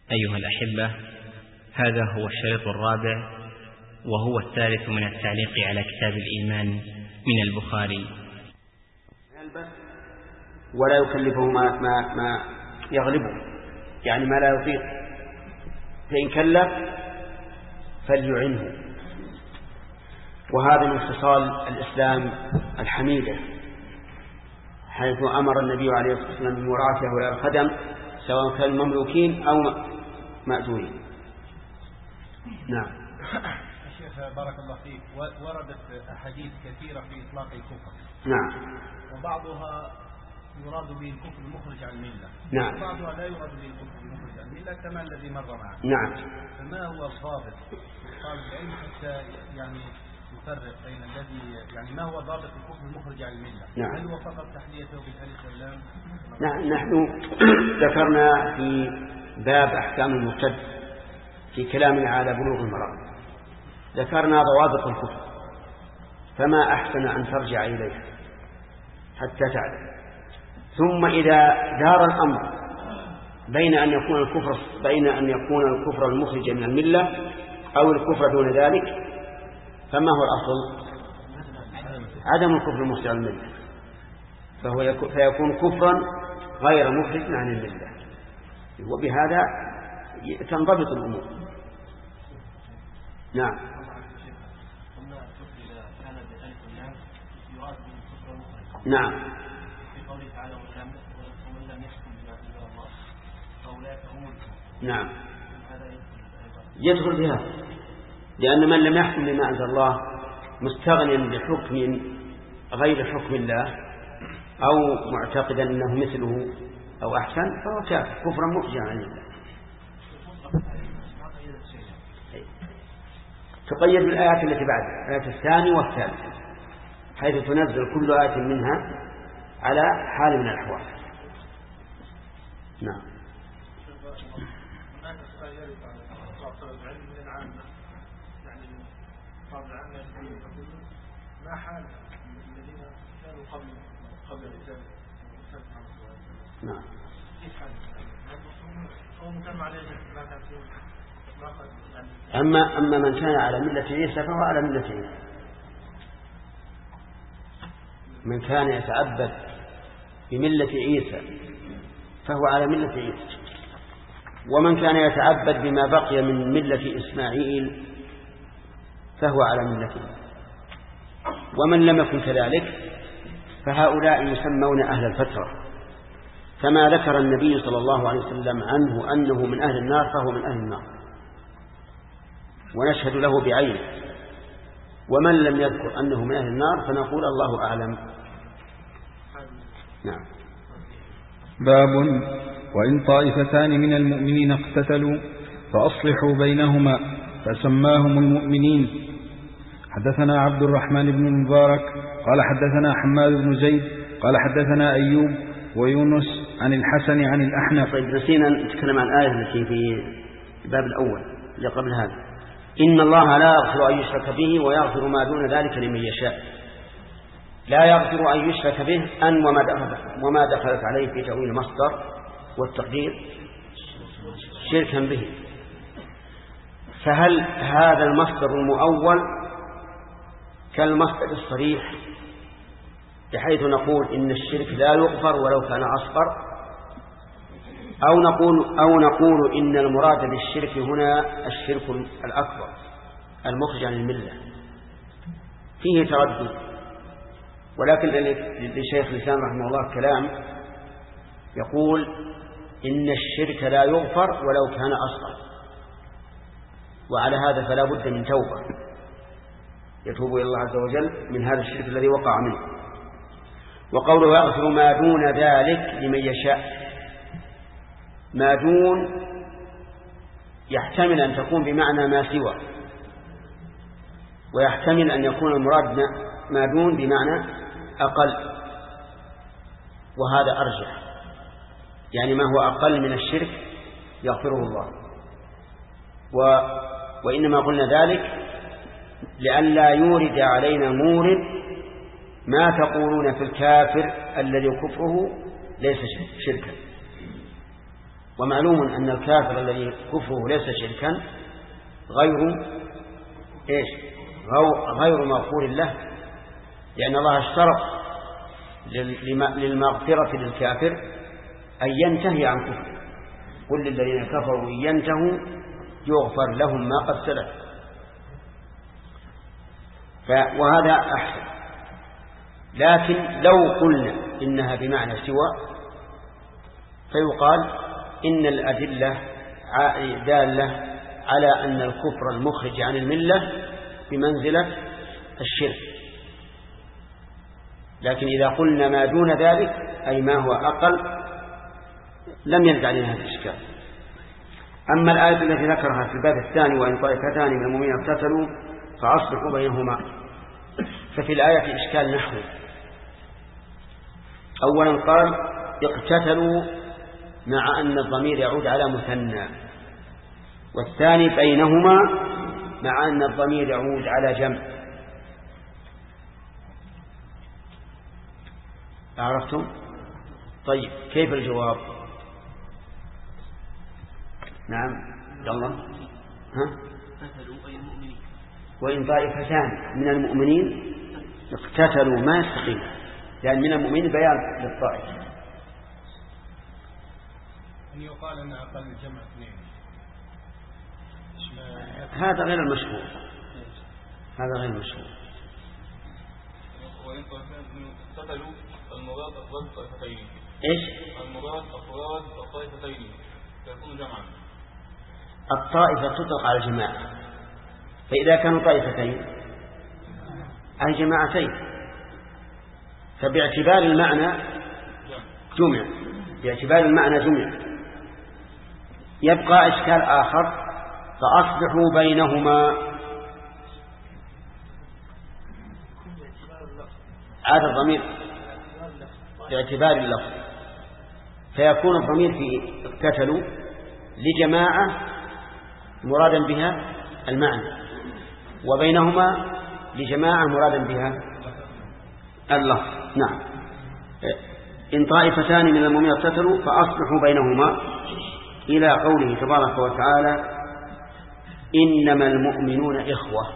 أيها الأحبة، هذا هو الشريط الرابع وهو الثالث من التعليق على كتاب الإيمان من البخاري. ولا يكلفه ما يغلبه، يعني ما لا يطيق، فإن كلف فليعنه. وهذا من خصال الإسلام الحميدة، حيث أمر النبي عليه الصلاة والسلام بمراعاة هؤلاء الخدم سواء كانوا مملوكين أو مأجورين. نعم. الشيخ بارك الله فيك، وردت أحاديث كثيرة في إطلاق الكفر. نعم. وبعضها يراد به الكفر المخرج عن الملة. نعم. وبعضها لا يراد به الكفر المخرج عن الملة كما الذي مر معنا. نعم. فما هو الضابط؟ قال العلم حتى يعني يفرق بين الذي يعني ما هو ضابط الكفر المخرج عن الملة؟ نعم. هل هو فقط تحليته بالألف واللام؟ نعم. نحن ذكرنا في باب أحكام المرتد في كلامنا على بلوغ المرام، ذكرنا ضوابط الكفر، فما أحسن أن ترجع إليها حتى تعلم. ثم إذا دار الأمر بين أن يكون الكفر المخرج من الملة أو الكفر دون ذلك، فما هو الأصل؟ عدم الكفر المخرج عن الملة، فيكون كفرا غير مخرج عن الملة، وبهذا تنضبط الأمور. نعم. نعم. نعم. يدخل بها، لأن من لم يحكم بما أنزل الله مستغنيا بحكم غير حكم الله أو معتقدا أنه مثله أو أحسن فهو كافر كفرا مخرجا عن الله. تقيد بالآيات التي بعد الآية الثانية والثالثة، حيث تنزل كل آية منها على حال من الأحوال. نعم. ما حال الذين كانوا قبل الإسلام؟ نعم. أما من كان على ملة عيسى فهو على ملة عيسى. من كان يتعبد بملة عيسى فهو على ملة عيسى، ومن كان يتعبد بما بقي من ملة إسماعيل فهو على ملة عيسى. ومن لم يكن كذلك فهؤلاء يسمون أهل الفترة، كما ذكر النبي صلى الله عليه وسلم عنه أنه من أهل النار فهو من أهل النار، ونشهد له بعينه. ومن لم يذكر أنه من أهل النار فنقول الله أعلم. نعم. باب: وإن طائفتان من المؤمنين اقتتلوا فأصلحوا بينهما فسماهم المؤمنين. حدثنا عبد الرحمن بن المبارك قال حدثنا حماد بن زيد قال حدثنا أيوب ويونس عن الحسن عن الأحنف. طيب، نسينا نتكلم عن الآية التي في الباب الأول اللي قبل هذا: إن الله لا يغفر أن يشرك به ويغفر ما دون ذلك لمن يشاء. لا يغفر أن يشرك به أن وما دخلت عليه في تأويل المصدر والتقدير شركا به. فهل هذا المصدر المؤول كالمصدر الصريح بحيث نقول إن الشرك لا يغفر ولو كان أصغر، أو نقول إن المراد بالشرك هنا الشرك الأكبر المخرج عن الملة؟ فيه تردد، ولكن لشيخ الإسلام رحمه الله كلام يقول إن الشرك لا يغفر ولو كان أصغر، وعلى هذا فلا بد من توبة يتوب إلى الله عز وجل من هذا الشرك الذي وقع منه. وقوله يغفر ما دون ذلك لمن يشاء، ما دون يحتمل أن تكون بمعنى ما سوى، ويحتمل أن يكون المراد ما دون بمعنى أقل، وهذا أرجح، يعني ما هو أقل من الشرك يغفره الله. وإنما قلنا ذلك لئلا يورد علينا مورد ما تقولون في الكافر الذي كفره ليس شركا. ومعلوم أن الكافر الذي كفره ليس شركا غير مغفور له، لأن الله اشترط للمغفرة للكافر أن ينتهي عن كفره. قل للذين كفروا إن ينتهوا يغفر لهم ما قد سلف. وهذا أحسن. لكن لو قلنا إنها بمعنى سوى فيقال إن الأدلة دالة على أن الكفر المخرج عن الملة بمنزلة الشرك. لكن إذا قلنا ما دون ذلك أي ما هو أقل لم يرد علينا هذا الإشكال. أما الآية التي ذكرها في الباب الثاني وإن طائفتان من المؤمنين اقتتلوا فأصلحوا بينهما، ففي الآية إشكال نحوي. أولا قال اقتتلوا مع أن الضمير يعود على مثنى، والثاني بينهما مع أن الضمير يعود على جمع. عرفتم؟ طيب كيف الجواب؟ نعم يلا. وإن طائفتان من المؤمنين اقتتلوا ما يستقيم، لأن من المؤمنين بيان للطائف. أن يقال أن أقل الجمع اثنين، هذا غير المشهور. وإن طائفتان اقتتلوا المراد أفراد الطائفتين. إيش؟ المراد أفراد الطائفتين فيكون جمعا. الطائفة تطلق على الجماعة، فإذا كانوا طائفتين أي جماعتين فباعتبار المعنى جمع. يبقى إشكال آخر فأصلحوا بينهما. عاد الضمير باعتبار اللفظ، فيكون الضمير في اقتتلوا لجماعة مرادا بها المعنى، وبينهما لجماعة مرادا بها اللفظ. نعم. إن طائفتان من المؤمنين اقتتلوا فأصلحوا بينهما إلى قوله تبارك وتعالى إنما المؤمنون إخوة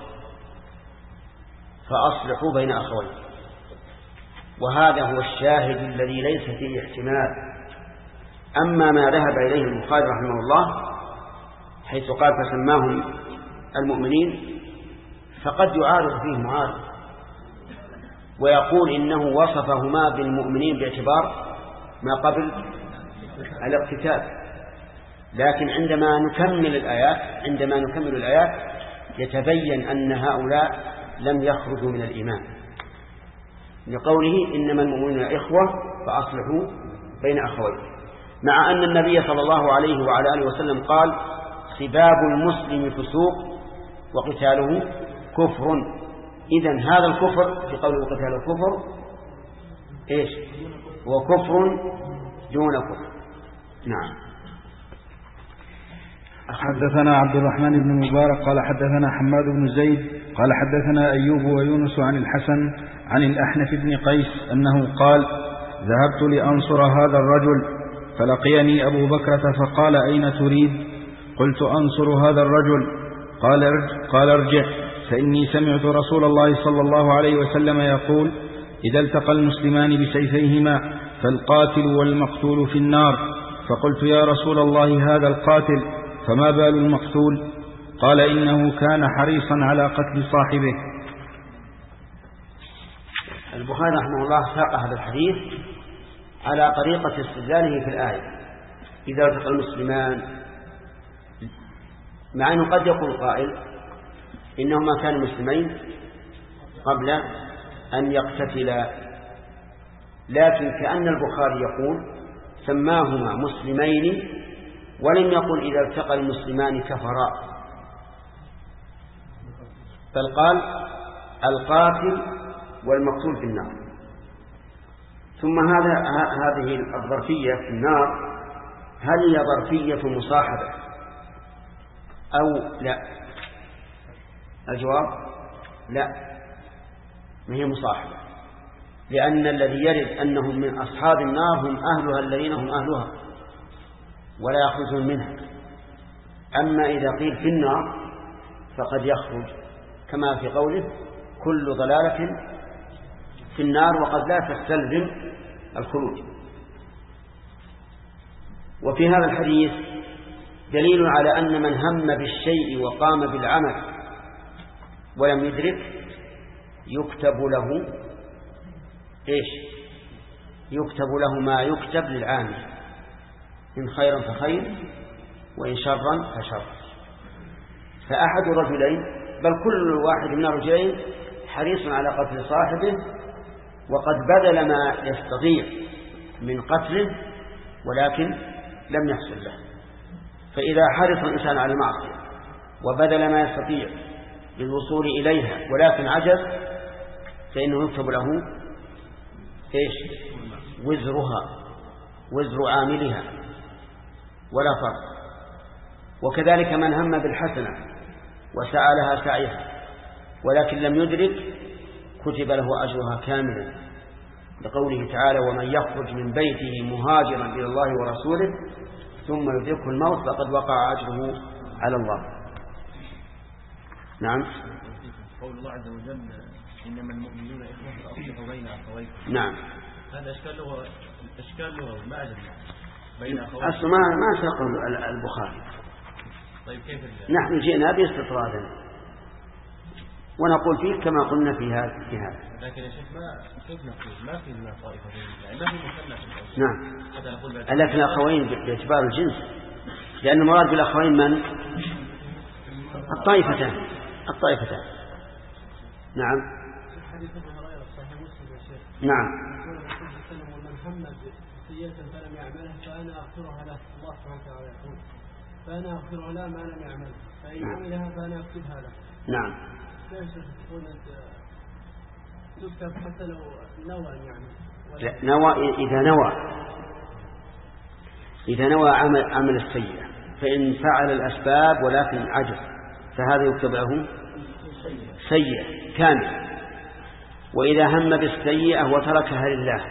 فأصلحوا بين أخوين. وهذا هو الشاهد الذي ليس فيه احتمال. أما ما ذهب إليه البخاري رحمه الله حيث قال فسماهم المؤمنين فقد يعارض فيه معارض، ويقول إنه وصفهما بالمؤمنين باعتبار ما قبل الاقتتال. لكن عندما نكمل الآيات يتبين أن هؤلاء لم يخرجوا من الإيمان، لقوله إنما المؤمنون إخوة فأصلحوا بين أخوين، مع أن النبي صلى الله عليه وعلى آله وسلم قال سباب المسلم فسوق وقتاله كفر. إذن هذا الكفر في قوله قتاله كفر إيش؟ هو كفر دون كفر. نعم. حدثنا عبد الرحمن بن مبارك قال حدثنا حماد بن زيد قال حدثنا أيوب ويونس عن الحسن عن الأحنف بن قيس أنه قال ذهبت لأنصر هذا الرجل فلقيني أبو بكرة فقال أين تريد؟ قلت أنصر هذا الرجل. قال ارجع فإني سمعت رسول الله صلى الله عليه وسلم يقول إذا التقى المسلمان بسيفيهما فالقاتل والمقتول في النار. فقلت يا رسول الله هذا القاتل فما بال المقتول؟ قال إنه كان حريصا على قتل صاحبه. البخاري رحمه الله ساق هذا الحديث على طريقة استدلاله في الآية إذا التقى المسلمان، مع أنه قد يقول قائل إنهما كانوا مسلمين قبل أن يقتتلا، لكن كأن البخاري يقول سماهما مسلمين ولم يقل إذا التقى المسلمان كفرا، بل قال القاتل والمقتول في النار. ثم هذه الظرفية في النار هل هي ظرفية مصاحبة أو لا؟ الجواب لا، ما هي مصاحبة، لأن الذي يرد أنهم من أصحاب النار هم أهلها الذين هم أهلها، ولا يخرجون منها. أما إذا قيل في النار فقد يخرج، كما في قوله كل ضلالة في النار، وقد لا تستلزم الخروج. وفي هذا الحديث دليل على أن من هم بالشيء وقام بالعمل ولم يدرك يكتب له يكتب له ما يكتب للعامل، إن خيرا فخير وإن شرا فشر. فأحد الرجلين، بل كل واحد من الرجلين، حريص على قتل صاحبه، وقد بذل ما يستطيع من قتله ولكن لم يحصل له. فإذا حرص الإنسان على المعصية وبذل ما يستطيع للوصول إليها ولكن عجز، فإنه يكتب له وزرها، وزر عاملها، ولا فرق. وكذلك من هم بالحسنة وسعى لها سعيها ولكن لم يدرك كتب له أجرها كاملا، لقوله تعالى ومن يخرج من بيته مهاجرا إلى الله ورسوله ثم يدركه الموت فقد وقع أجره على الله. نعم. قول الله عز وجل إنما المؤمنون إخوة فأصلحوا بين أخويكم. نعم. هذا أشكال لغوي ما أدري بين أخويكم. أصلا ما ساق البخاري. طيب كيف نحن جئنا باستطرادا ونقول فيه كما قلنا في هذا. لكن يا شيخ كيف نقول ما في من طائفتين، يعني ما في مثنى. نعم. لكن الأخوين باعتبار الجنس، لأن المراد بالأخوين من؟ الطائفتان. نعم. نعم. ومن هم بسيئة فلم يعملها فأنا أغفرها له. الله سبحانه وتعالى يقول فأنا أغفرها له ما لم يعمل، فإن عملها فأنا أكتبها له. نعم. كيف تقول تكتب حتى لو نوى يعني؟ لا، نوى إذا نوى عمل السيئة، فإن فعل الأسباب ولكن عجز فهذا يكتب له سيئة كامل. وإذا هم بالسيئة وتركها لله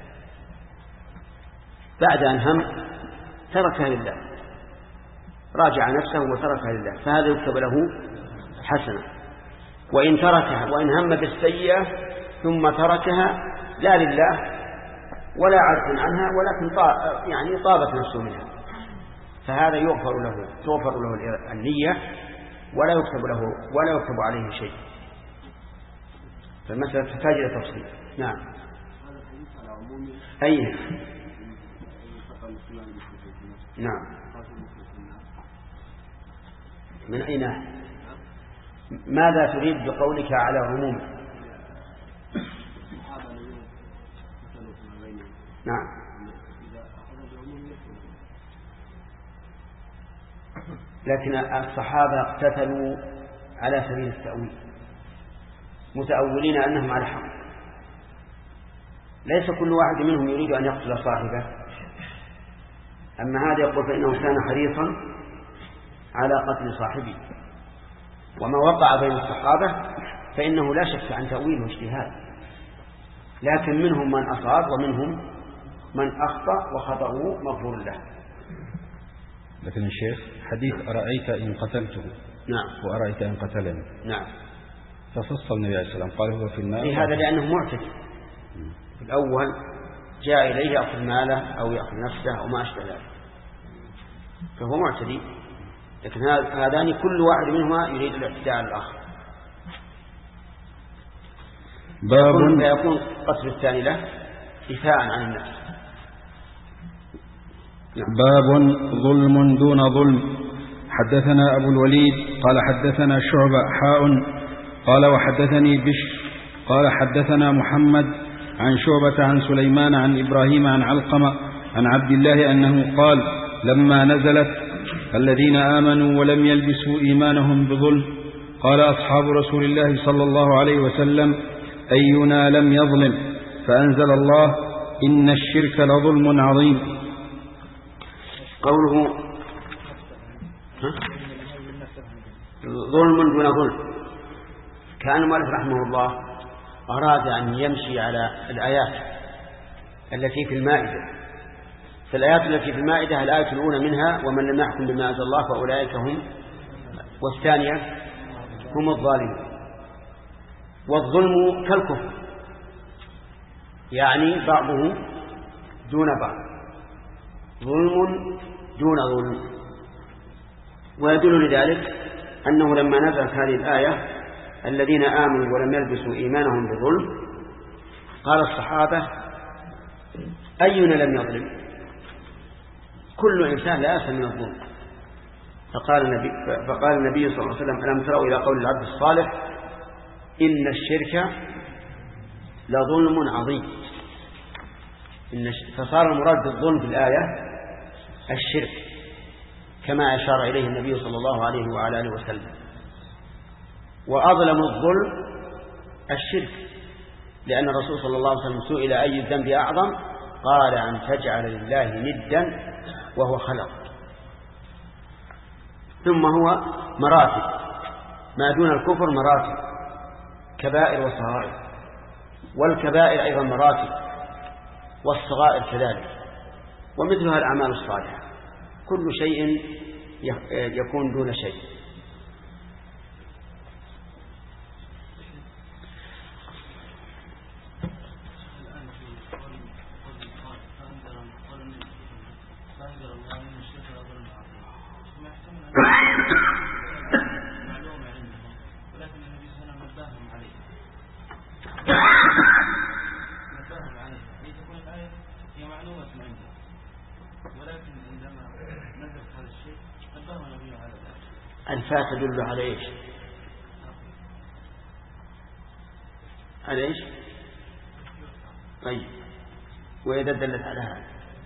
بعد أن هم تركها لله، راجع نفسه وتركها لله، فهذا يكتب له حسنة. وإن تركها وإن هم بالسيئة ثم تركها لا لله ولا عجز عنها ولكن يعني طابت نفسه منها، فهذا تغفر له النية ولا يكتب عليه شيء. فالمسألة تحتاج إلى تفصيل. نعم. أي نعم. من أي ناحية؟ ماذا تريد بقولك على عموم؟ نعم. لكن الصحابة اقتتلوا على سبيل التأويل متأولين أنهم على حق، ليس كل واحد منهم يريد أن يقتل صاحبه. أما هذا يقول فإنه كان حريصا على قتل صاحبه. وما وقع بين الصحابة فإنه لا شك عن تأويل واجتهاد، لكن منهم من أصاب ومنهم من أخطأ وخطأه مغفور له. لكن الشيخ حديث أرأيت إن قتلته نعم وأرأيت إن قتلني نعم ففصل النبي عليه السلام قال هو في المال. هذا لأنه معتدي. الأول جاء إليه يأخذ ماله أو يأخذ نفسه أو ما أشبه ذلك فهو معتدي، لكن هذان كل واحد منهما يريد الاعتداء على الآخر. فيكون قتل الثاني له دفاعا عن النفس. باب ظلم دون ظلم. حدثنا أبو الوليد قال حدثنا شعبة قال وحدثني بشر قال حدثنا محمد عن شعبة عن سليمان عن إبراهيم عن علقمة عن عبد الله أنه قال لما نزلت الذين آمنوا ولم يلبسوا إيمانهم بظلم قال أصحاب رسول الله صلى الله عليه وسلم أينا لم يظلم، فأنزل الله إن الشرك لظلم عظيم. قوله ظلم دون ظلم، كان المؤلف رحمه الله أراد أن يمشي على الآيات التي في المائدة في الآيات التي في المائدة الآية الأولى منها ومن لم يحكم بما أنزل الله فأولئك هم، والثانية هم الظالمون. والظلم كالكفر، يعني بعضه دون بعض، ظلم دون ظلم. ويدل لذلك أنه لما نزلت هذه الآية الذين آمنوا ولم يلبسوا إيمانهم بظلم، قال الصحابة أينا لم يظلم؟ كل إنسان لا يأسم من الظلم. فقال النبي صلى الله عليه وسلم ألم تروا إلى قول العبد الصالح إن الشرك لظلم عظيم. فصار المراد بالظلم في الآية الشرك كما أشار إليه النبي صلى الله عليه وعلى آله وسلم. وأظلم الظلم الشرك، لأن الرسول صلى الله عليه وسلم سئل أي الذنب أعظم، قال أن تجعل لله ندا وهو خلق. ثم هو مراتب، ما دون الكفر مراتب، كبائر وصغائر، والكبائر أيضا مراتب، والصغائر كذلك، ومثلها الأعمال الصالحة، كل شيء يكون دون شيء. الفاء تدل على إيش؟ على إيش؟ طيب، وإذا دلت على هذا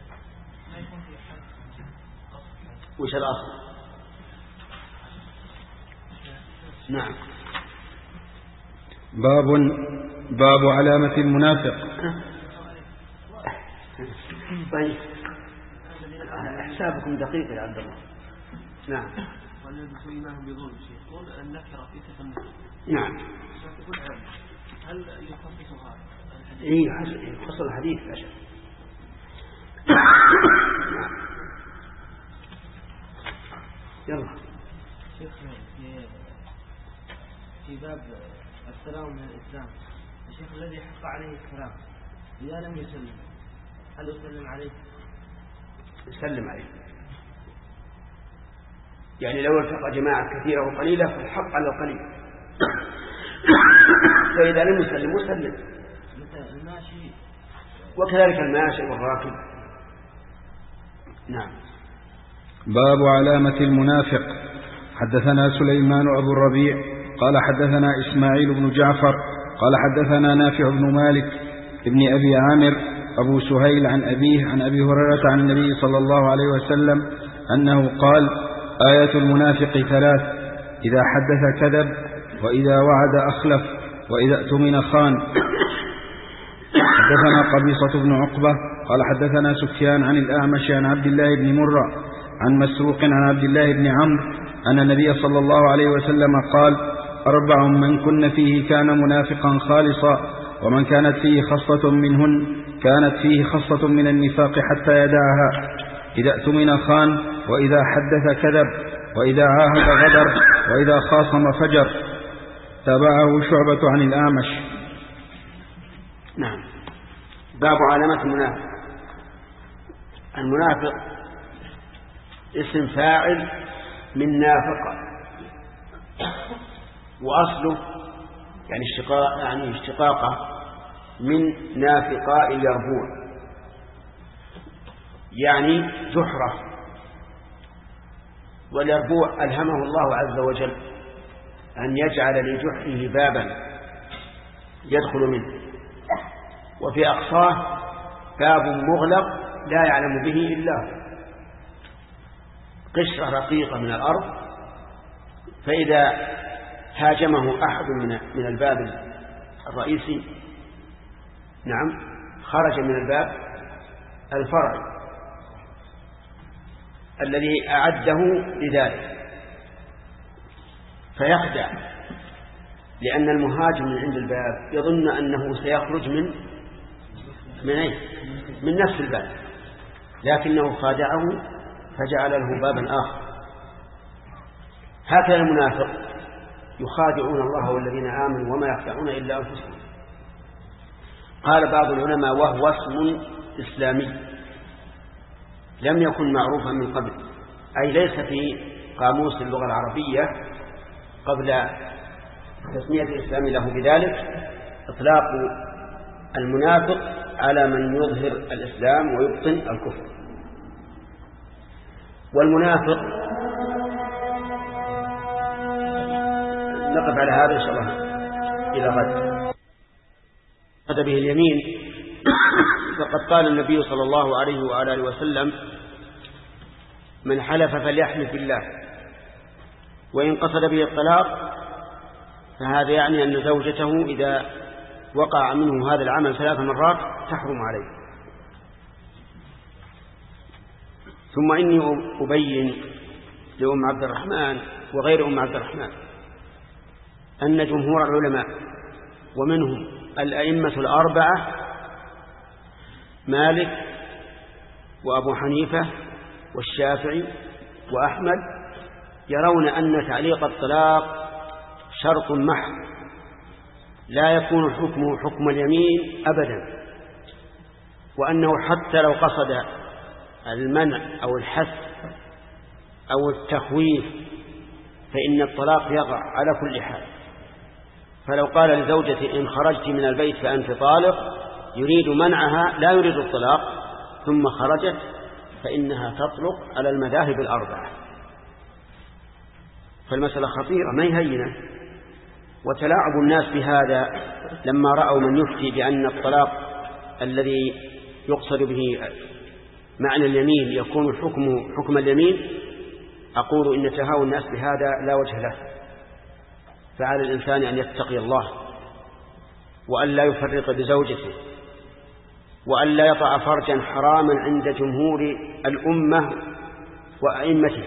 وش الأصل؟ نعم. باب علامة المنافق. طيب، حسابكم دقيق يا عبد الله. نعم. والذي سئلناه بظلم يقول النكرة في تسمى. نعم. هل يخصصها الحديث؟ إيه، يخصص الحديث لا شك. يلا. شيخ، في باب السلام من الإسلام، الشيخ الذي حق عليه السلام إذا لم يسلم هل يسلم عليه؟ يسلم عليه، يعني لو التقى جماعة كثيرة وقليلة فالحق على القليل، فإذا لم يسلم سلم. مثل الماشي وكذلك الماشي والراكب. نعم. باب علامة المنافق. حدثنا سليمان أبو الربيع قال حدثنا إسماعيل بن جعفر قال حدثنا نافع بن مالك ابن أبي عامر أبو سهيل عن أبيه عن أبي هريرة عن النبي صلى الله عليه وسلم أنه قال آية المنافق 3: إذا حدث كذب، وإذا وعد أخلف، وإذا اؤتمن خان. حدثنا قبيصة بن عقبة قال حدثنا سفيان عن الأعمش عن عبد الله بن مرة عن مسروق عن عبد الله بن عمرو أن النبي صلى الله عليه وسلم قال 4 من كن فيه كان منافقا خالصا، ومن كانت فيه خصلة منهن كانت فيه خصلة من النفاق حتى يدعها: إذا اؤتمن خان، وإذا حدث كذب، وإذا عاهد غدر، وإذا خاصم فجر. تابعه شعبة عن الأعمش. نعم. باب علامة المنافق. المنافق اسم فاعل من نافقة، وأصله يعني اشتقاقه من نافقاء اليربوع، يعني جحرة. واليربوع ألهمه الله عز وجل أن يجعل لجحره بابا يدخل منه، وفي أقصاه باب مغلق لا يعلم به إلا هو، قشرة رقيقة من الأرض، فإذا هاجمه أحد من الباب الرئيسي خرج من الباب الفرعي الذي أعده لذلك، فيخدع، لأن المهاجم من عند الباب يظن أنه سيخرج من نفس الباب، لكنه خادعه فجعل له بابا آخر. هكذا المنافق يخادعون الله والذين آمنوا وما يخدعون إلا أنفسهم. قال بعض العلماء وهو اسم إسلامي لم يكن معروفا من قبل، أي ليس في قاموس اللغة العربية قبل تسمية الإسلام له بذلك إطلاق المنافق على من يظهر الإسلام ويبطن الكفر. والمنافق نقف على هذا إن شاء الله إلى غد. هذا به اليمين فقد قال النبي صلى الله عليه وآله وسلم من حلف فليحلف بالله، وإن قصد به الطلاق فهذا يعني أن زوجته إذا وقع منه هذا العمل 3 مرات تحرم عليه. ثم إني أبين لأم عبد الرحمن وغير أم عبد الرحمن أن جمهور العلماء ومنهم الأئمة الأربعة مالك وأبو حنيفة والشافعي وأحمد يرون أن تعليق الطلاق شرط محض لا يكون حكمه حكم اليمين أبدا، وأنه حتى لو قصد المنع أو الحث أو التخويف فإن الطلاق يقع على كل حال. فلو قال لزوجته إن خرجت من البيت فأنت طالق يريد منعها لا يريد الطلاق ثم خرجت فإنها تطلق على المذاهب الأربعة. فالمسألة خطيرة ما يهينة، وتلاعب الناس بهذا لما رأوا من يفتي بأن الطلاق الذي يقصد به معنى اليمين يكون حكم اليمين. أقول إن تهاون الناس بهذا لا وجه له، فعلى الإنسان أن يتقي الله وأن لا يفرق بزوجته وأن لا يطع فرجا حراما عند جمهور الأمة وأئمتها.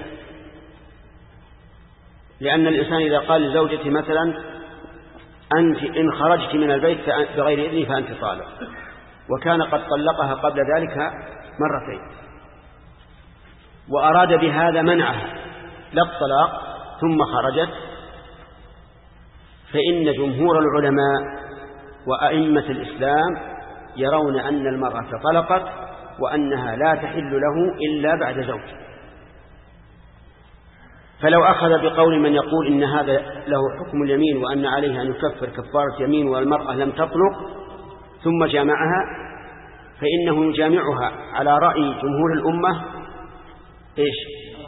لأن الإنسان إذا قال لزوجته مثلا أنت إن خرجت من البيت بغير إذني فأنت طالق، وكان قد طلقها قبل ذلك مرتين وأراد بهذا منعها لا الطلاق ثم خرجت، فإن جمهور العلماء وأئمة الإسلام يرون أن المرأة طلقت وأنها لا تحل له إلا بعد زوج. فلو أخذ بقول من يقول إن هذا له حكم اليمين وأن عليه أن يكفر كفارة يمين والمرأة لم تطلق ثم جامعها فإنه يجامعها على رأي جمهور الأمة إيش؟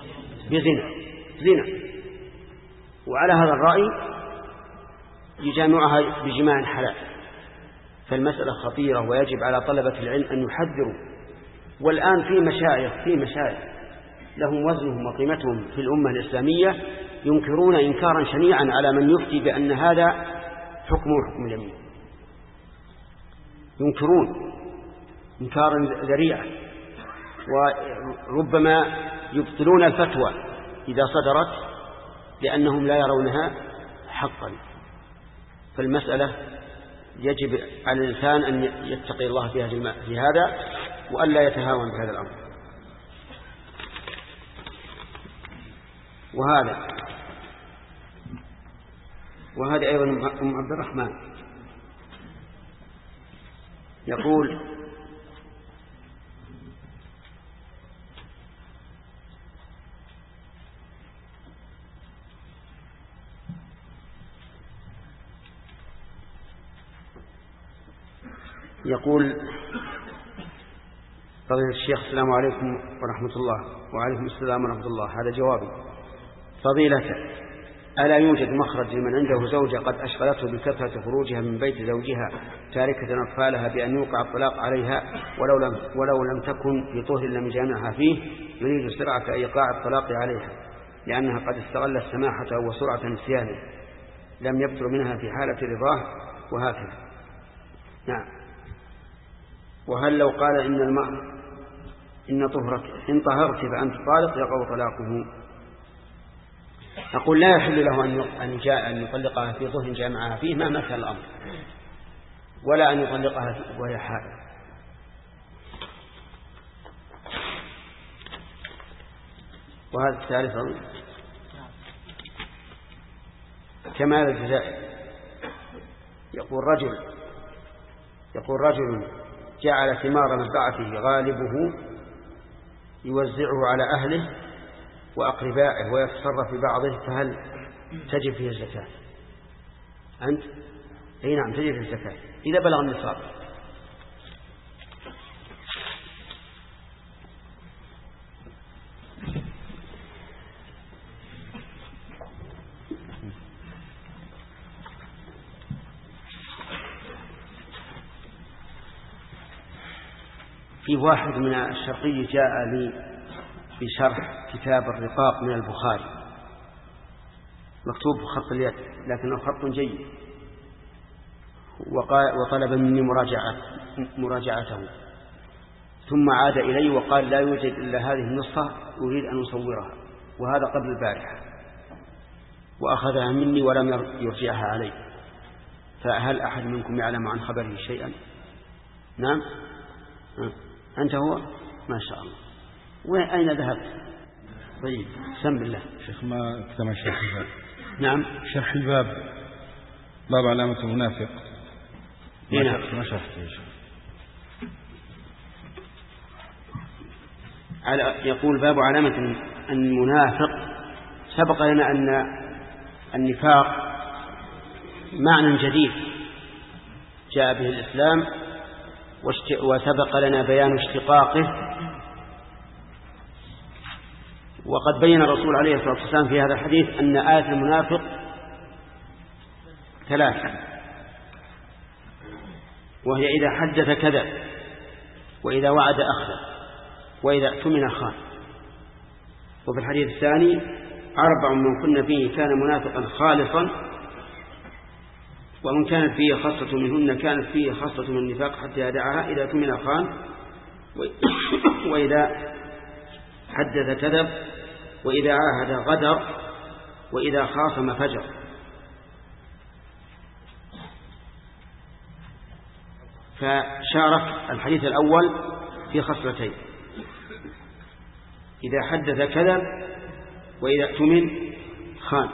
زنا، وعلى هذا الرأي يجامعها بجماع حلال. فالمسألة خطيرة ويجب على طلبة العلم أن يحذروا. والآن في مشايخ لهم وزنهم وقيمتهم في الأمة الإسلامية ينكرون إنكارا شنيعا على من يفتي بأن هذا حكمه حكم اليمين، ينكرون إنكارا ذريعا، وربما يبطلون الفتوى إذا صدرت لأنهم لا يرونها حقا. فالمسألة يجب على الإنسان أن يتقي الله في هذا وأن لا يتهاون بهذا الأمر. وهذا أيضا أم عبد الرحمن يقول فضيلة الشيخ السلام عليكم ورحمة الله. وعليكم السلام ورحمة الله. هذا جوابي. فضيلة ألا يوجد مخرج لمن عنده زوجة قد أشغلته بكثرة خروجها من بيت زوجها تاركة أطفالها بأن يوقع الطلاق عليها ولو لم تكن في طهر لم يجامعها فيه يريد سرعة إيقاع الطلاق عليها لأنها قد استغلت سماحته وسرعة نسيانه لم يبطل منها في حالة رضاه وهكذا. نعم. وهل لو قال إن طهرت فأنت طالق يقع طلاقه؟ أقول لا يحل له أن يطلقها في طهر جامعها فيه مهما كان الأمر، ولا أن يطلقها وهي حائض. وهذا الثالث كمال الجزائر. يقول رجل جعل ثمار مزرعته غالبه يوزعه على أهله وأقربائه ويتصرف ببعضه، فهل تجب فيه الزكاة؟ أنت؟ أي نعم تجب فيه الزكاة إذا بلغ النصاب. في واحد من الشرقي جاء لي بشرح كتاب الرقاق من البخاري، مكتوب بخط اليد لكنه خط جيد، وطلب مني مراجعته، ثم عاد إلي وقال لا يوجد إلا هذه النسخة أريد أن أصورها، وهذا قبل البارحة، وأخذها مني ولم يرجعها علي، فهل أحد منكم يعلم عن خبره شيئا؟ نعم أنت هو؟ ما شاء الله. أين ذهبت؟ طيب سم بالله. شيخ ما اكتمل شرح الباب. نعم شرح الباب، باب علامة المنافق. نعم ما شرحت يا شيخ. يقول باب علامة المنافق. سبق لنا أن النفاق معنى جديد جاء به الإسلام، وسبق لنا بيان اشتقاقه، وقد بين الرسول عليه الصلاة والسلام في هذا الحديث أن آية المنافق 3، وهي إذا حدث كذب، وإذا وعد أخلف، وإذا اؤتمن خان. وفي الحديث الثاني 4 من كن فيه كان منافقا خالصا، ومن كانت فيه خاصة منهن كانت فيه خاصة من النفاق حتى يدعها، إذا اؤتمن خان، وإذا حدث كذب، وإذا عاهد غدر، وإذا خاصم فجر. فشارك الحديث الأول في خصلتين: إذا حدث كذب، وإذا اؤتمن خان،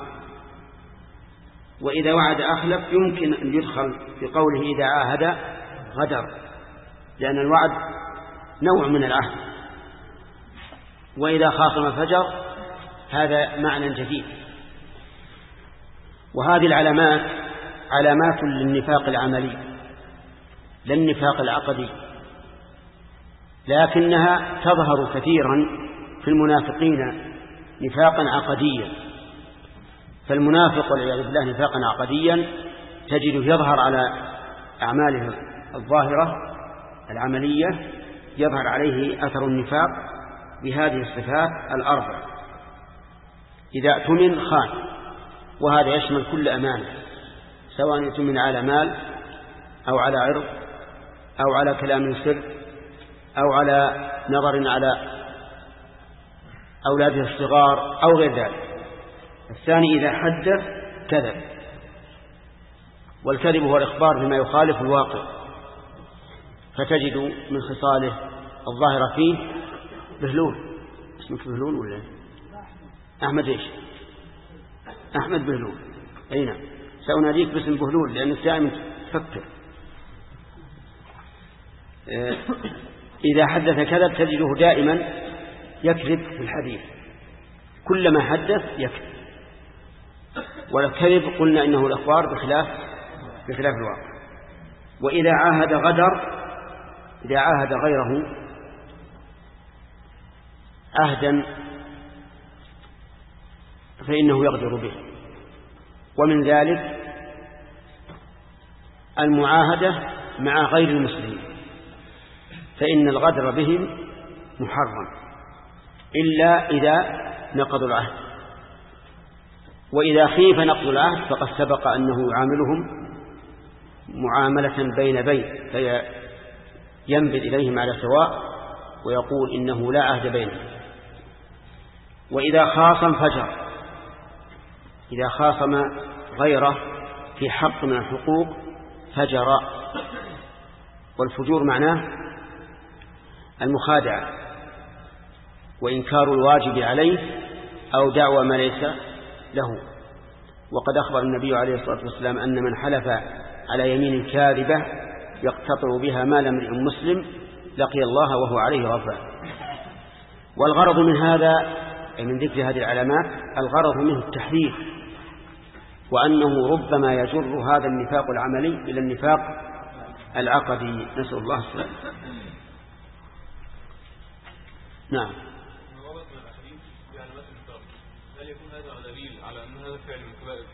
وإذا وعد أخلف. يمكن أن يدخل في قوله إذا عاهد غدر، لأن الوعد نوع من العهد، وإذا خاصم فجر، هذا معنى جديد. وهذه العلامات علامات للنفاق العملي لا النفاق العقدي، لكنها تظهر كثيرا في المنافقين نفاقا عقديا. فالمنافق والعياذ بالله نفاقا عقديا تجده يظهر على أعماله الظاهرة العملية، يظهر عليه أثر النفاق بهذه الصفات 4: إذا اؤتمن خان، وهذا يشمل كل أمانة، سواء يؤتمن على مال أو على عرض أو على كلام سر أو على نظر على أولاده الصغار أو غير ذلك. الثاني إذا حدث كذب، والكذب هو الإخبار بما يخالف الواقع، فتجد من خصاله الظاهرة فيه بهلول. اسمك بهلول ولا أحمد؟ إيش أحمد بهلول؟ أي نعم، سأناديك باسم بهلول لأنك دائما تفكر. إذا حدث كذب تجده دائما يكذب في الحديث، كلما حدث يكذب. والكذب قلنا إنه الأخبار بخلاف الواقع. وإذا عاهد غدر، إذا عاهد غيره عهدا فإنه يغدر به. ومن ذلك المعاهدة مع غير المسلمين، فإن الغدر بهم محرم إلا إذا نقضوا العهد. وإذا خيف نقض العهد فقد سبق أنه يعاملهم معاملة بين فينبذ إليهم على سواء ويقول إنه لا عهد بينهم. وإذا خاصم فجر، إذا خاصم غيره في حق من الحقوق فجر. والفجور معناه المخادعة وإنكار الواجب عليه أو دعوى ما ليس له. وقد أخبر النبي عليه الصلاة والسلام أن من حلف على يمين كاذبة يقتطع بها مال امرئ مسلم لقي الله وهو عليه غضبان. والغرض من هذا أي من ذكر هذه العلامات الغرض منه التحذير، وأنه ربما يجر هذا النفاق العملي إلى النفاق العقدي، نسأل الله السلامة. نعم. هل يكون هذا دليل على أن هذا فعل من كبائر؟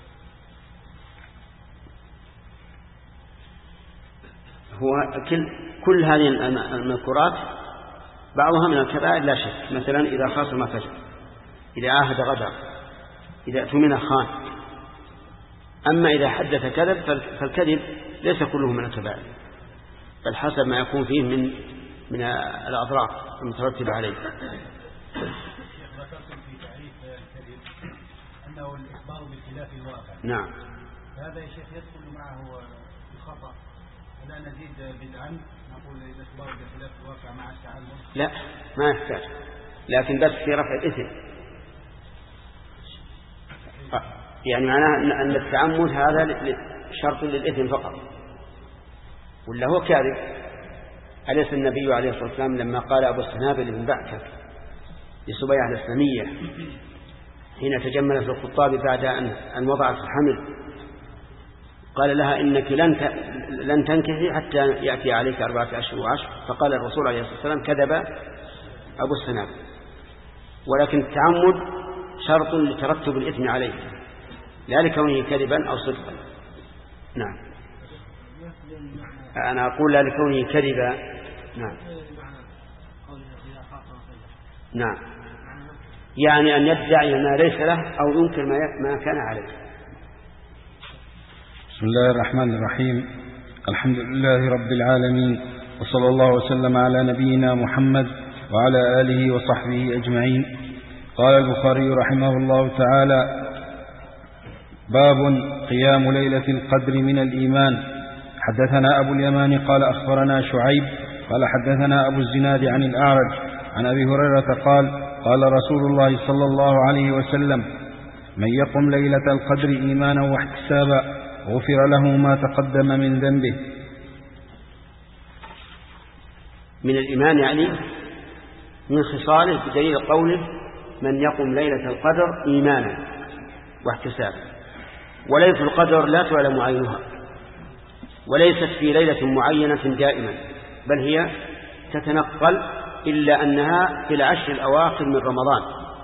هو كل هذه المذكورات بعضها من الكبائر لا شك. مثلا إذا خاصم فجر، إذا عاهد غدر، إذا اؤتمن خان. أما إذا حدث كذب فالكذب ليس كله من الكبائر، بل حسب ما يكون فيه من الأضرار المترتبة عليه. أنه الإخبار بخلاف الواقع. نعم. هذا يا شيخ يدخل معه الخطأ، ولا نزيد بالعمد نقول الإخبار بخلاف الواقع مع التعلم؟ لا، ما يحتاج، لكن بس في رفع الإثم. يعني معناه أن التعمد هذا شرط للإثم فقط، ولا هو كاذب. أليس النبي عليه الصلاة والسلام لما قال أبو السنابل بن بعكك لسبيعة الإسلامية حين تجملت في الخطاب بعد أن وضعت الحمل، قال لها إنك لن تنكحي حتى يأتي عليك 4 أشهر و10. فقال الرسول عليه الصلاة والسلام كذب أبو السنابل. ولكن التعمد شرط لترتب الإثم عليه، لا لكونه كذبا أو صدقا. نعم. أنا أقول لا لكونه كذبا. نعم. نعم، يعني أن يدعي ما ليس له أو ينكر ما كان عليه. بسم الله الرحمن الرحيم. الحمد لله رب العالمين، وصلى الله وسلم على نبينا محمد وعلى آله وصحبه أجمعين. قال البخاري رحمه الله تعالى: باب قيام ليلة القدر من الإيمان. حدثنا أبو اليمان قال أخبرنا شعيب قال حدثنا أبو الزناد عن الأعرج عن أبي هريرة قال: قال رسول الله صلى الله عليه وسلم: من يقم ليلة القدر إيمانا واحتسابا غفر له ما تقدم من ذنبه. من الإيمان يعني من خصاله بدليل قوله: من يقم ليلة القدر إيمانا واحتسابا. وليلة القدر لا تعلم عينها، وليست في ليلة معينة دائما، بل هي تتنقل، إلا أنها في العشر الأواخر من رمضان.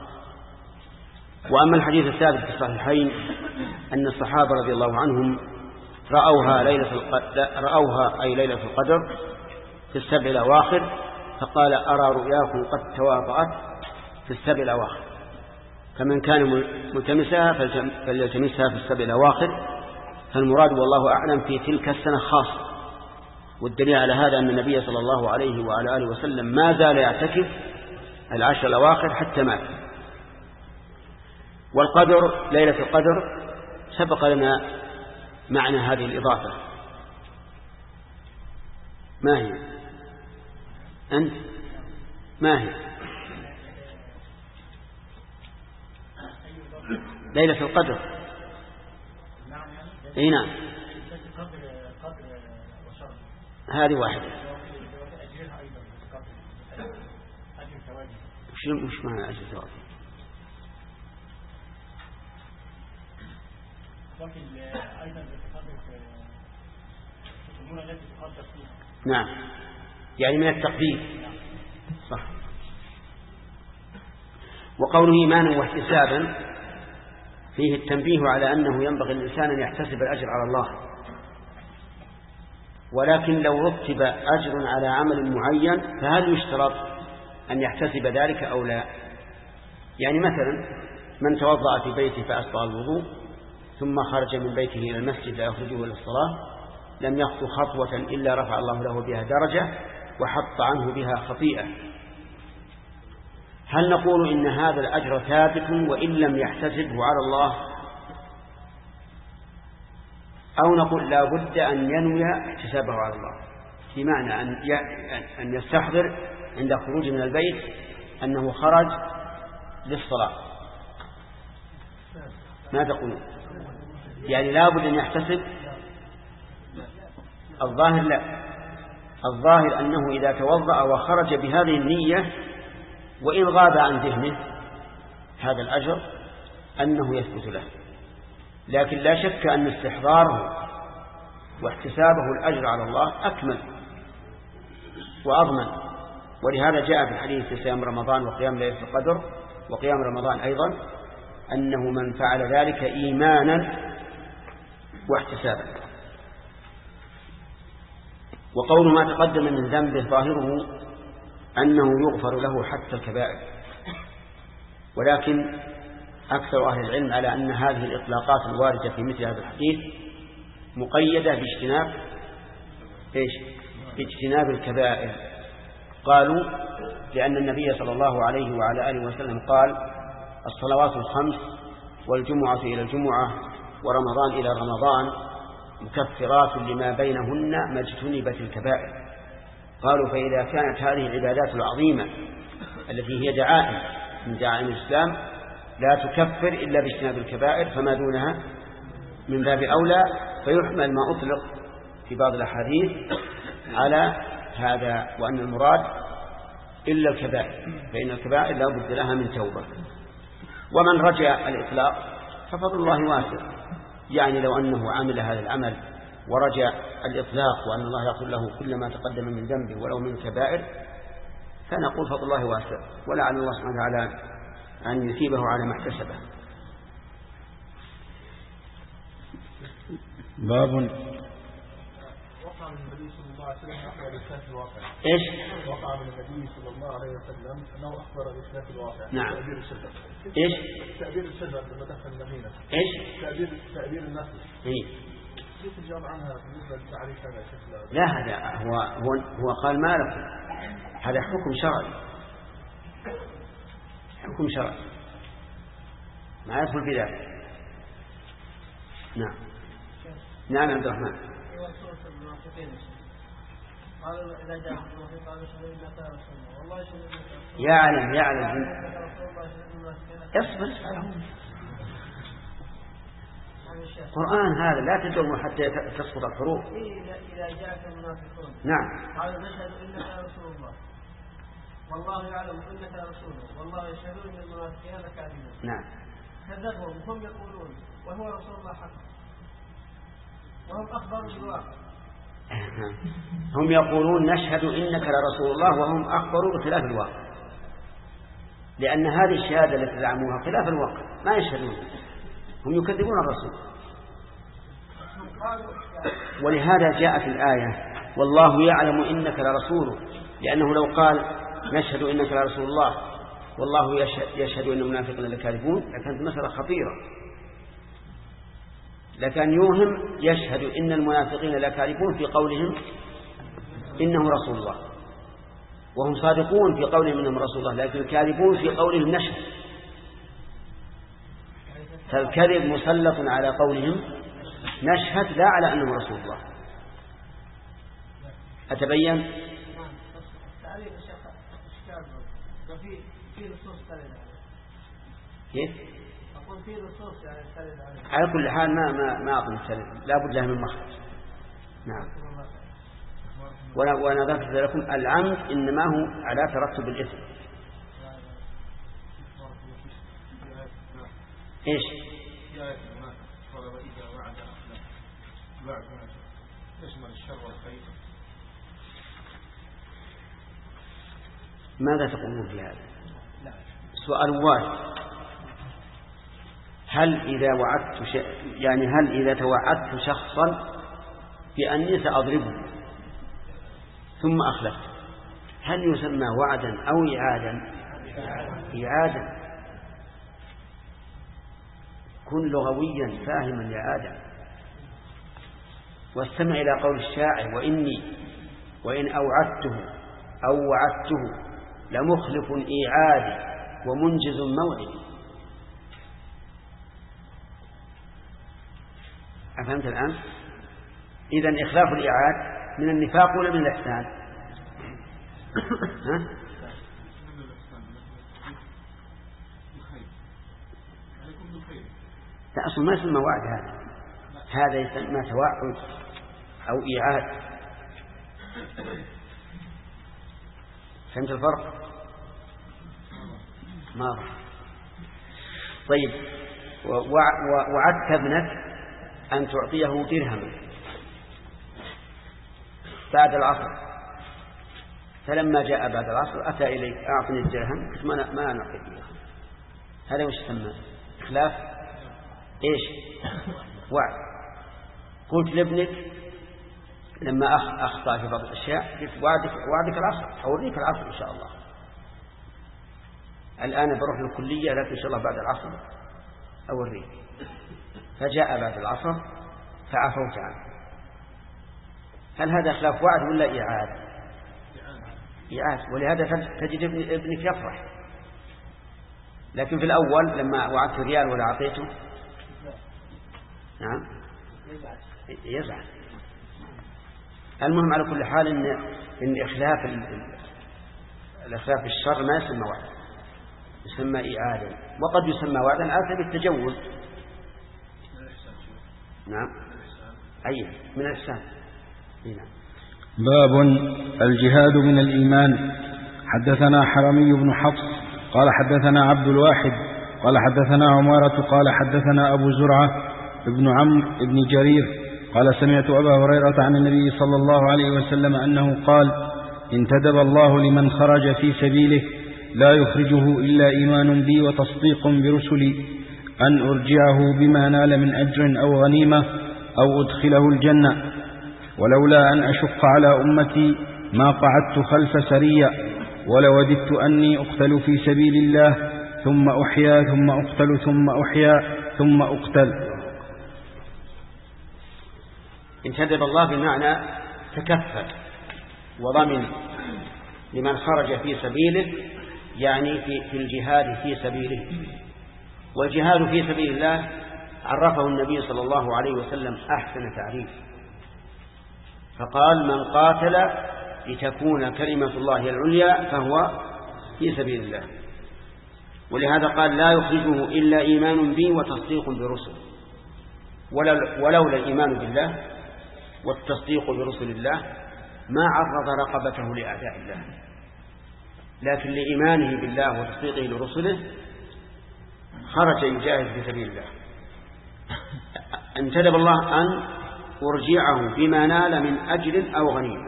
وأما الحديث الثابت في الصحيحين أن الصحابة رضي الله عنهم رأوها أي ليلة القدر في 7 الأواخر، فقال: أرى رؤياكم قد تواطأت في 7 الأواخر، فمن كان ملتمسها فليلتمسها في 7 الأواخر. فالمراد والله أعلم في تلك السنة خاصة. والدليل على هذا أن النبي صلى الله عليه وعلى آله وسلم ما زال يعتكف 10 الأواخر حتى مات. والقدر ليلة القدر سبق لنا معنى هذه الإضافة. ما هي؟ أنت ما هي؟ ليلة القدر. اي نعم، هذه واحدة. مش معنى أجل ثواب. نعم، يعني من التقدير. صح. وقوله إيمانا واحتسابا فيه التنبيه على أنه ينبغي الإنسان أن يحتسب الأجر على الله، ولكن لو رتب أجر على عمل معين فهل يشترط أن يحتسب ذلك أو لا؟ يعني مثلا من توضأ في بيته فأسبغ الوضوء ثم خرج من بيته إلى المسجد يخرجه إلى الصلاة لم يخطو خطوة إلا رفع الله له بها درجة وحط عنه بها خطيئة. هل نقول إن هذا الأجر ثابت وإن لم يحتسبه على الله، أو نقول لا بد أن ينوي احتسابه على الله، بمعنى أن يستحضر عند خروج من البيت أنه خرج للصلاة ما تقولون؟ يعني لابد أن يحتسب؟ الظاهر لا، الظاهر أنه إذا توضأ وخرج بهذه النية وإن غاب عن ذهنه هذا الأجر أنه يثبت له، لكن لا شك أن استحضاره واحتسابه الأجر على الله أكمل وأضمن. ولهذا جاء في الحديث في صيام رمضان وقيام ليلة القدر وقيام رمضان أيضا أنه من فعل ذلك إيمانا واحتسابا. وقول ما تقدم من ذنبه ظاهره أنه يغفر له حتى الكبائر، ولكن أكثر أهل العلم على أن هذه الإطلاقات الواردة في مثل هذا الحديث مقيدة باجتناب الكبائر. قالوا لأن النبي صلى الله عليه وعلى آله وسلم قال الصلوات الخمس والجمعة إلى الجمعة ورمضان إلى رمضان مكفرات لما بينهن ما اجتنبت الكبائر. قالوا فإذا كانت هذه العبادات العظيمة التي هي دعائم من دعائم الإسلام لا تكفر إلا باجتناب الكبائر فما دونها من باب أولى، فيحمل ما أطلق في بعض الأحاديث على هذا وأن المراد إلا الكبائر، فإن الكبائر لا بد لها من توبة. ومن رجع الإطلاق ففضل الله واسع، يعني لو أنه عمل هذا العمل ورجع الإطلاق وأن الله يغفر له كل ما تقدم من ذنبه ولو من كبائر فنقول فضل الله واسع، ولعل الله سبحانه وتعالى أن يثيبه على ما احتسبه. باب وقع من النبي صلى الله عليه وسلم أخبر بإثبات الواقع. إيش؟ وقع من النبي صلى الله عليه وسلم أنه أخبر بإثبات الواقع. نعم. تأبير الشجر. إيش؟ تأبير الشجر لما دخل المدينة. إيش؟ تأبير النخل. إيه؟ كيف الجواب عنها بالنسبة للتعريف هذا شكل؟ لا، هذا هو قال ما لكم، هذا حكم شرعي، حكم شرعي ما يدخل في ذلك. نعم. نعم عبد الرحمن. يعلم اصبر القرآن هذا لا تدعو حتى تسقط الحروف. إذا جاءك المنافقون نعم قالوا نشهد إنك رسول الله والله يعلم إنك رسوله والله يشهد إن المنافقين لكاذبون. نعم. كذبهم هم يقولون وهو رسول الله حق وهم أخبروا بالواقع. هم يقولون نشهد إنك لرسول الله وهم أخبروا بخلاف الواقع، لأن هذه الشهادة التي زعموها خلاف الواقع، ما يشهدون، هم يكذبون الرسول. ولهذا جاء في الآية والله يعلم إنك لرسوله، لأنه لو قال نشهد إنك لرسول الله والله يشهد إن المنافقين لكاذبون لكانت مسألة خطيرة، لكن يوهم يشهد إن المنافقين لكاذبون في قولهم إنه رسول الله، وهم صادقون في قولهم إنهم رسول الله، لكن كاذبون في قولهم نشهد، فالكذب مسلط على قولهم نشهد لا على أنه رسول الله. أتبين؟ كيف؟ على كل حال ما أظن السلم لا بد لها من مخرج. نعم. وأنا ذكرت لكم العمد إنما هو على ترتب الإثم. إيش؟ ماذا تقولون في هذا؟ سؤال واحد. هل إذا توعدت شخصا بأني سأضربه ثم أخلفت هل يسمى وعدا أو إعادا؟ إعادا. كن لغويا فاهما لآدم واستمع إلى قول الشاعر وإن أوعدته أو وعدته لمخلف إيعادي ومنجز موعدي. أفهمت الآن؟ إذن إخلاف الإيعاد من النفاق ولا من الإحسان؟ لا أصلا ما يسمى وعد، هذا يسمى توعد أو إيعاد. فهمت الفرق؟ ما طيب. وعدت ابنك أن تعطيه درهما بعد العصر، فلما جاء بعد العصر أتى إليك أعطني الدرهم، قلت ما نعطيك إياه. هذا وش يسمى؟ خلاف إيش؟ وعد. قلت لابنك لما أخطأ في بعض الأشياء قلت وعدك العصر، أوريك العصر إن شاء الله، الآن بروح للكلية لكن إن شاء الله بعد العصر أوريك. فجاء بعد العصر فعفوت عنه. هل هذا خلاف وعد ولا إيعاد؟ إيعاد. ولهذا تجد ابنك يفرح. لكن في الأول لما وعدت ريال ولا أعطيته نعم يزعل. المهم على كل حال إن الإخلاف الشر ما يسمى وعد، يسمى إعادة، وقد يسمى وعدا على سبيل التجوز. نعم أي من الإحسان. نعم. باب الجهاد من الإيمان. حدثنا حرمي بن حفص قال حدثنا عبد الواحد قال حدثنا عمارة قال حدثنا أبو زرعة ابن عمرو ابن جرير قال سمعت أبا هريرة عن النبي صلى الله عليه وسلم أنه قال: انتدب الله لمن خرج في سبيله لا يخرجه إلا إيمان بي وتصديق برسلي أن أرجعه بما نال من أجر أو غنيمة أو أدخله الجنة، ولولا أن أشق على أمتي ما قعدت خلف سرية، ولوددت أني أقتل في سبيل الله ثم أحيا ثم أقتل ثم أحيا ثم أقتل. انتدب الله بمعنى تكفل وضمن لمن خرج في سبيله، يعني في الجهاد في سبيله. والجهاد في سبيل الله عرفه النبي صلى الله عليه وسلم أحسن تعريف، فقال: من قاتل لتكون كلمة الله العليا فهو في سبيل الله. ولهذا قال: لا يخرجه إلا إيمان بي وتصديق برسل. ولولا الإيمان بالله والتصديق برسل الله ما عرض رقبته لأعداء الله، لكن لإيمانه بالله وتصديقه لرسله خرج يجاهد في سبيل الله. انتدب الله أن أرجعه بما نال من أجر أو غنيمة.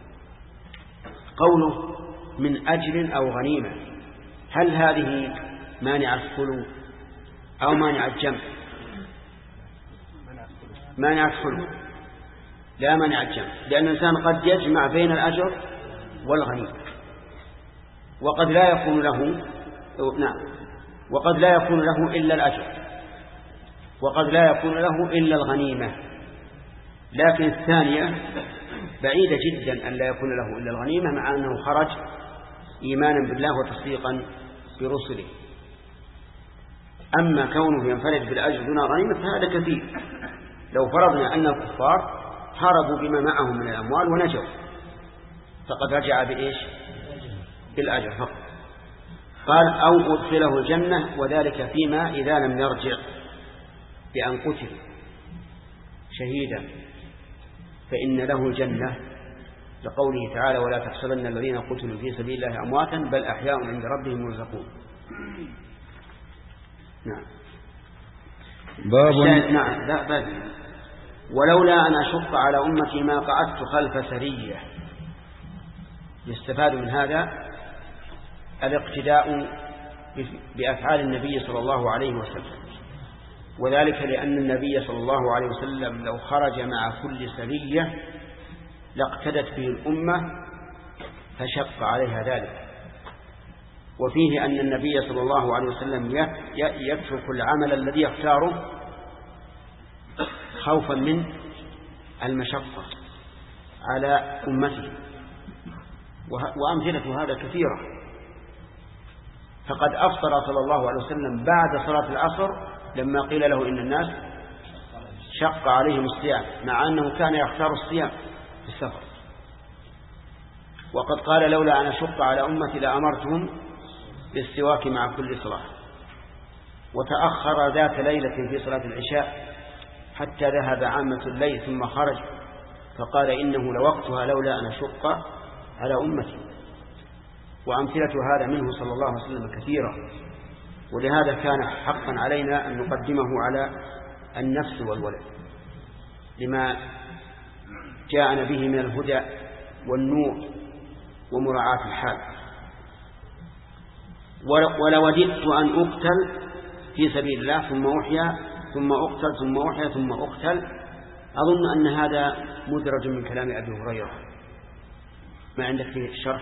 قوله من أجر أو غنيمة، هل هذه مانع الخلو أو مانع الجمع؟ مانع الخلو، لا مانع الجمع، لأن الإنسان قد يجمع بين الأجر والغنيمة، وقد لا يكون له وقد لا يكون له إلا الأجر، وقد لا يكون له إلا الغنيمة. لكن الثانية بعيدة جدا أن لا يكون له إلا الغنيمة، مع أنه خرج إيمانا بالله وتصديقا برسله. أما كونه ينفرد بالأجر دون غنيمة فهذا كثير. لو فرضنا أن الكفار هربوا بما معهم من الأموال ونجوا، فقد رجع بإيش؟ بالأجر فقط. قال: أو أدخله الجنة، وذلك فيما إذا لم يرجع بأن قتل شهيدا فإن له الجنة، لقوله تعالى: ولا تحسبن الذين قتلوا في سبيل الله أمواتا بل أحياء عند ربهم يرزقون. نعم. باب نعم. لا بل ولولا أن أشق على أمتي ما قعدت خلف سرية. يستفاد من هذا الاقتداء بأفعال النبي صلى الله عليه وسلم، وذلك لأن النبي صلى الله عليه وسلم لو خرج مع كل سرية لاقتدت به الأمة فشق عليها ذلك. وفيه أن النبي صلى الله عليه وسلم يترك العمل الذي يختاره خوفا من المشقة على أمته، وأمثلة هذا كثيرة. فقد أفطر صلى الله عليه وسلم بعد صلاة العصر لما قيل له إن الناس شق عليهم الصيام، مع أنه كان يختار الصيام في السفر. وقد قال: لولا أن أشق على أمتي لأمرتهم بالسواك مع كل صلاة. وتأخر ذات ليلة في صلاة العشاء حتى ذهب عامة الليل ثم خرج فقال إنه لوقتها لولا أن أشق على أمتي. وأمثلة هذا منه صلى الله عليه وسلم كثيرة، ولهذا كان حقا علينا أن نقدمه على النفس والولد لما جاءنا به من الهدى والنور ومراعاة الحال. ولوددت أن أقتل في سبيل الله ثم أحيا ثم أقتل ثم أحيا ثم أقتل. أظن أن هذا مدرج من كلام أبي هريرة. ما عندك فيه الشرح؟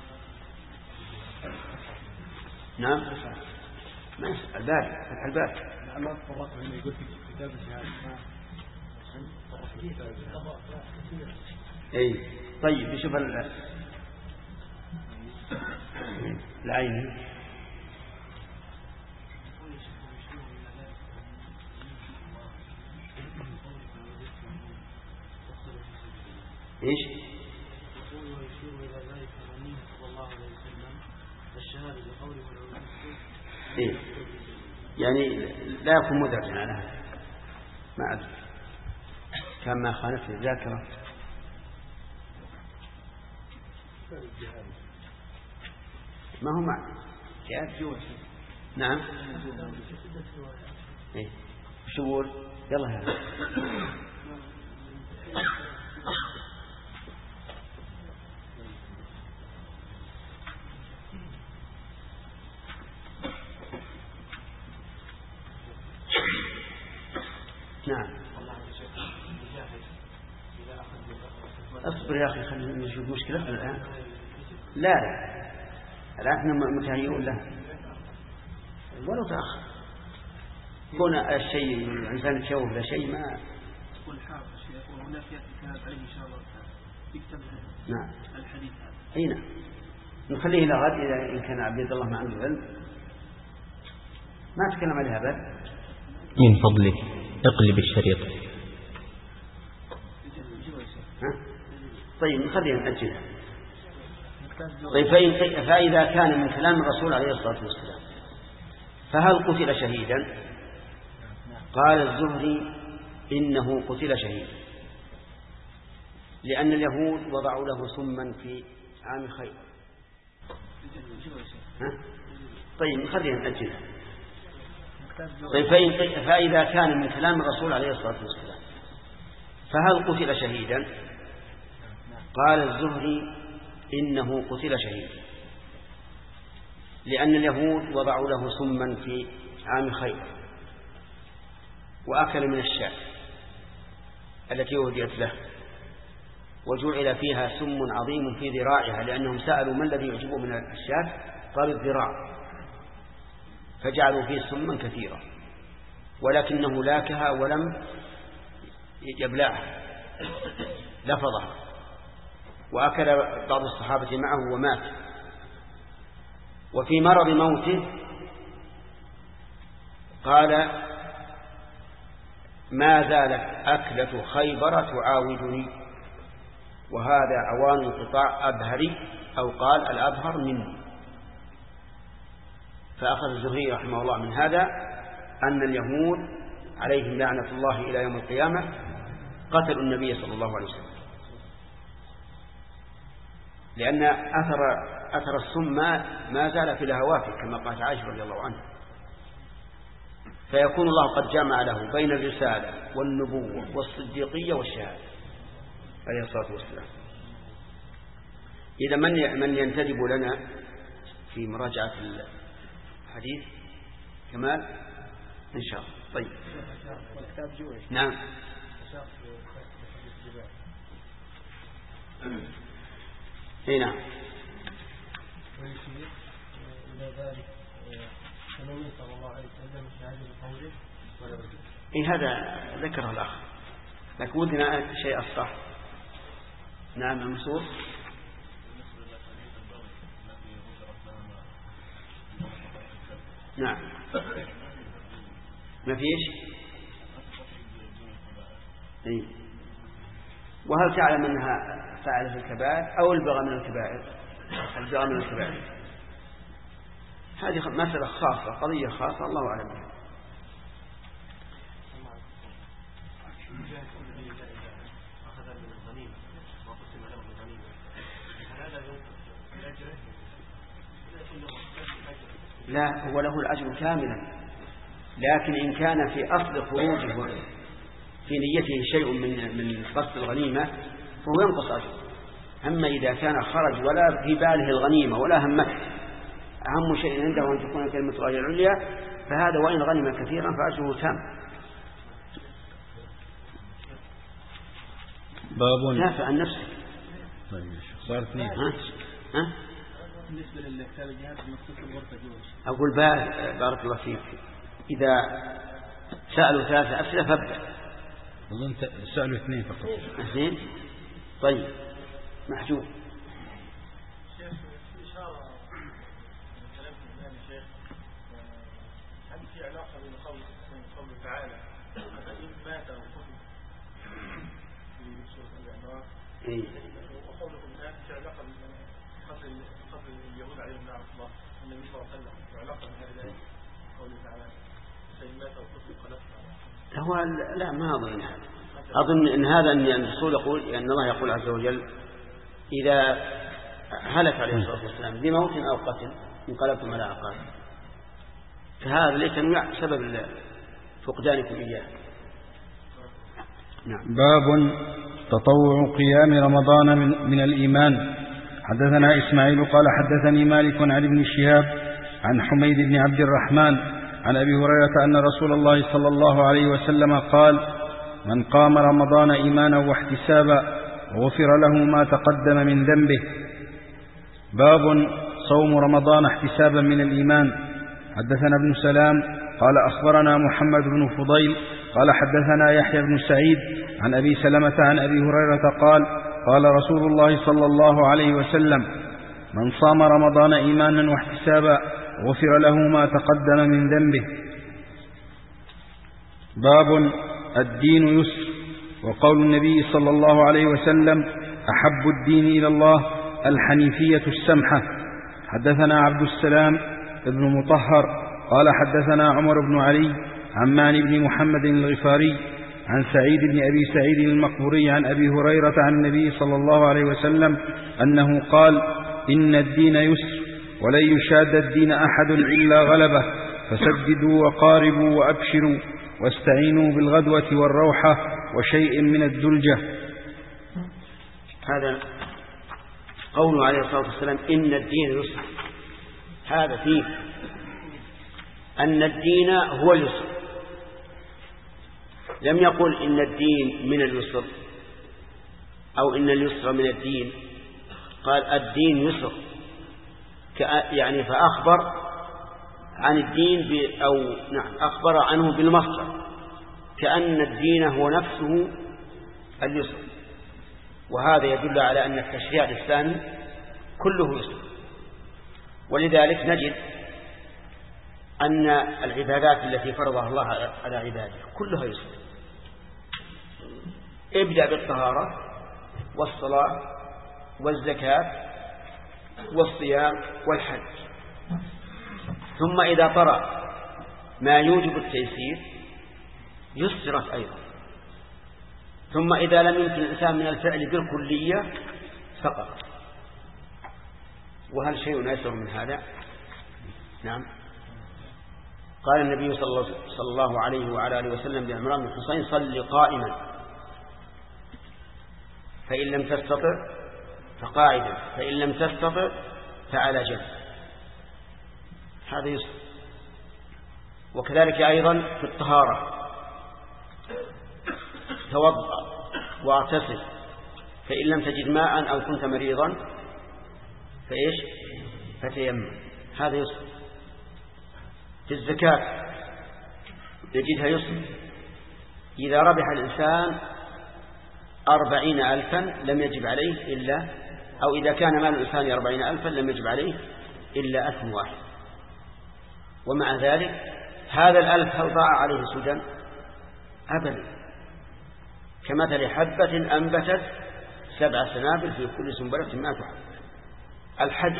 نعم ما الباب فتح الباب. اي طيب نشوف العين. ايش إيه؟ يعني لا يكون مدرجا على هذا. ما أدري كان ما خانته الذاكرة. ما هو معنى جهاد. نعم إيه؟ شغول يلا هذا. نعم اصبر يا أخي خلينا نشوف مشكلة الآن. لا الآن احنا متهيئون له ولو تأخر. كون الشيء الإنسان يتشوف لشيء ما تكون حافظ الشيخ وهناك يتكلم عليه إن شاء الله يكتب نعم الحديث هذا. أي نعم نخليه إلى غد إذا إن كان عبد الله ما عنده علم ما تكلم عليها بل. من فضلك اقلب الشريط. طيب نخليها نأجلها. طيب فإذا كان من كلام الرسول عليه الصلاة والسلام فهل قتل شهيدا؟ قال الزهري إنه قتل شهيدا لأن اليهود وضعوا له سما في عام خيبر. طيب نخليها نأجلها. طيب فإذا كان من كلام الرسول عليه الصلاة والسلام فهل قتل شهيدا؟ قال الزهري إنه قتل شهيدا لأن اليهود وضعوا له سما في عام خيبر وأكل من الشاة التي أهديت له وجعل فيها سم عظيم في ذراعها لأنهم سألوا ما الذي يعجبه من الشاة قالوا الذراع فجعلوا فيه سما كثيرا ولكنه لاكها ولم يبلعها لفظها وأكل بعض الصحابة معه ومات. وفي مرض موته قال ما زالت أكلة خيبر تعاودني وهذا عوان انقطاع أبهري أو قال الأبهر مني. فأخذ الزهري رحمه الله من هذا أن اليهود عليهم لعنة الله إلى يوم القيامة قتلوا النبي صلى الله عليه وسلم لأن أثر السم ما زال في لهواته كما قالت عائشة رضي الله عنها. فيكون الله قد جمع له بين الرسالة والنبوة والصديقية والشهادة عليه الصلاة والسلام. إذا من ينتدب لنا في مراجعة الحديث كمال إن شاء الله. طيب نعم اي نعم. إيه هذا ذكره الأخ لكن ودنا شيء الصح. نعم المنصور. نعم ما فيش. إيه. وهل تعلم أنها فعلت الكبائر أو البغى من الكبائر؟ البغى من الكبائر هذه مسألة خاصة قضية خاصة الله أعلم بها. لا، هو له الأجر كاملا، لكن إن كان في أصل خروجه في نيته شيء من قصد الغنيمة فهو ينقص أجره. أما إذا كان خرج ولا في باله الغنيمة ولا همته، أهم شيء عنده أن تكون كلمة الله العليا، فهذا وإن غنم كثيرا فأجره تام. باب دافع عن نفسك. صار اثنين. بالنسبة للكتاب الجهاد المكتوب في الغرفة جوز. أقول بارك الله فيك، إذا سألوا 3 أسئلة فابدأ. أظن سألوا 2 فقط. 2. طيب محجوب. شيخ إشارة من كلام الإمام الشيخ، هل في علاقة بين قوله تعالى فإن مات أو قتل في سورة الأعراف وقولكم الآن في علاقة بين قتل اليهود عليهم لعنة الله النبي صلى الله عليه وسلم، في علاقة بين هذه الآية قوله تعالى فإن مات أو قتل انقلبتم؟ هو لا، ما أظن هذا. أظن إن هذا أن الرسول يقول، أن الله يقول عز وجل إذا هلك عليه الصلاة والسلام بموت أو قتل انقلبتم على أعقابكم، فهذا ليس سبب فقدانكم إياه. نعم. باب تطوع قيام رمضان من الإيمان. حدثنا إسماعيل قال حدثني مالك عن ابن شهاب عن حميد بن عبد الرحمن عن أبي هريرة أن رسول الله صلى الله عليه وسلم قال: من قام رمضان إيمانا واحتسابا غفر له ما تقدم من ذنبه. باب صوم رمضان احتسابا من الإيمان. حدثنا ابن سلام قال أخبرنا محمد بن فضيل قال حدثنا يحيى بن سعيد عن أبي سلمة عن أبي هريرة قال: قال رسول الله صلى الله عليه وسلم: من صام رمضان إيمانا واحتسابا غفر له ما تقدم من ذنبه. باب الدين يسر. وقول النبي صلى الله عليه وسلم: أحب الدين إلى الله الحنيفية السمحة. حدثنا عبد السلام بن مطهر قال حدثنا عمر بن علي عمان بن محمد الغفاري عن سعيد بن أبي سعيد المقبوري عن أبي هريرة عن النبي صلى الله عليه وسلم أنه قال: إن الدين يسر ولن يشاد الدين أحد إلا غلبه، فسددوا وقاربوا وأبشروا واستعينوا بالغدوة والروحة وشيء من الدلجة. هذا قوله عليه الصلاة والسلام إن الدين يسر، هذا فيه أن الدين هو اليسر، لم يقل إن الدين من اليسر أو إن اليسر من الدين، قال الدين يسر، يعني فأخبر عن الدين أو نعم أخبر عنه بالمصدر، كأن الدين هو نفسه اليسر. وهذا يدل على أن التشريع الإسلامي كله يسر. ولذلك نجد أن العبادات التي فرضها الله على عباده كلها يسر. ابدأ بالطهارة والصلاة والزكاة والصيام والحج، ثم إذا طرأ ما يوجب التيسير يسرت أيضا، ثم إذا لم يمكن الإنسان من الفعل بالكلية سقط. وهل شيء أيسر من هذا؟ نعم. قال النبي صلى الله عليه وعلى آله وسلم لعمران بن حسين: صل قائما، فإن لم تستطع فقاعدا، فإن لم تستطع فعلى جنب. هذا يسر. وكذلك أيضا في الطهارة: توضأ واغتسل، فإن لم تجد ماء أو كنت مريضا فإيش؟ فتيمم. هذا يسر. في الزكاة يجدها يسر: إذا ربح الإنسان 40,000 لم يجب عليه إلا، أو إذا كان مال الإنسان 40,000 لم يجب عليه إلا 1000 واحد. ومع ذلك هذا 1000 هل ضاع عليه سدى؟ أبدا. كمثل حبة أنبتت 7 سنابل في كل سنبلة 100 حبة. الحج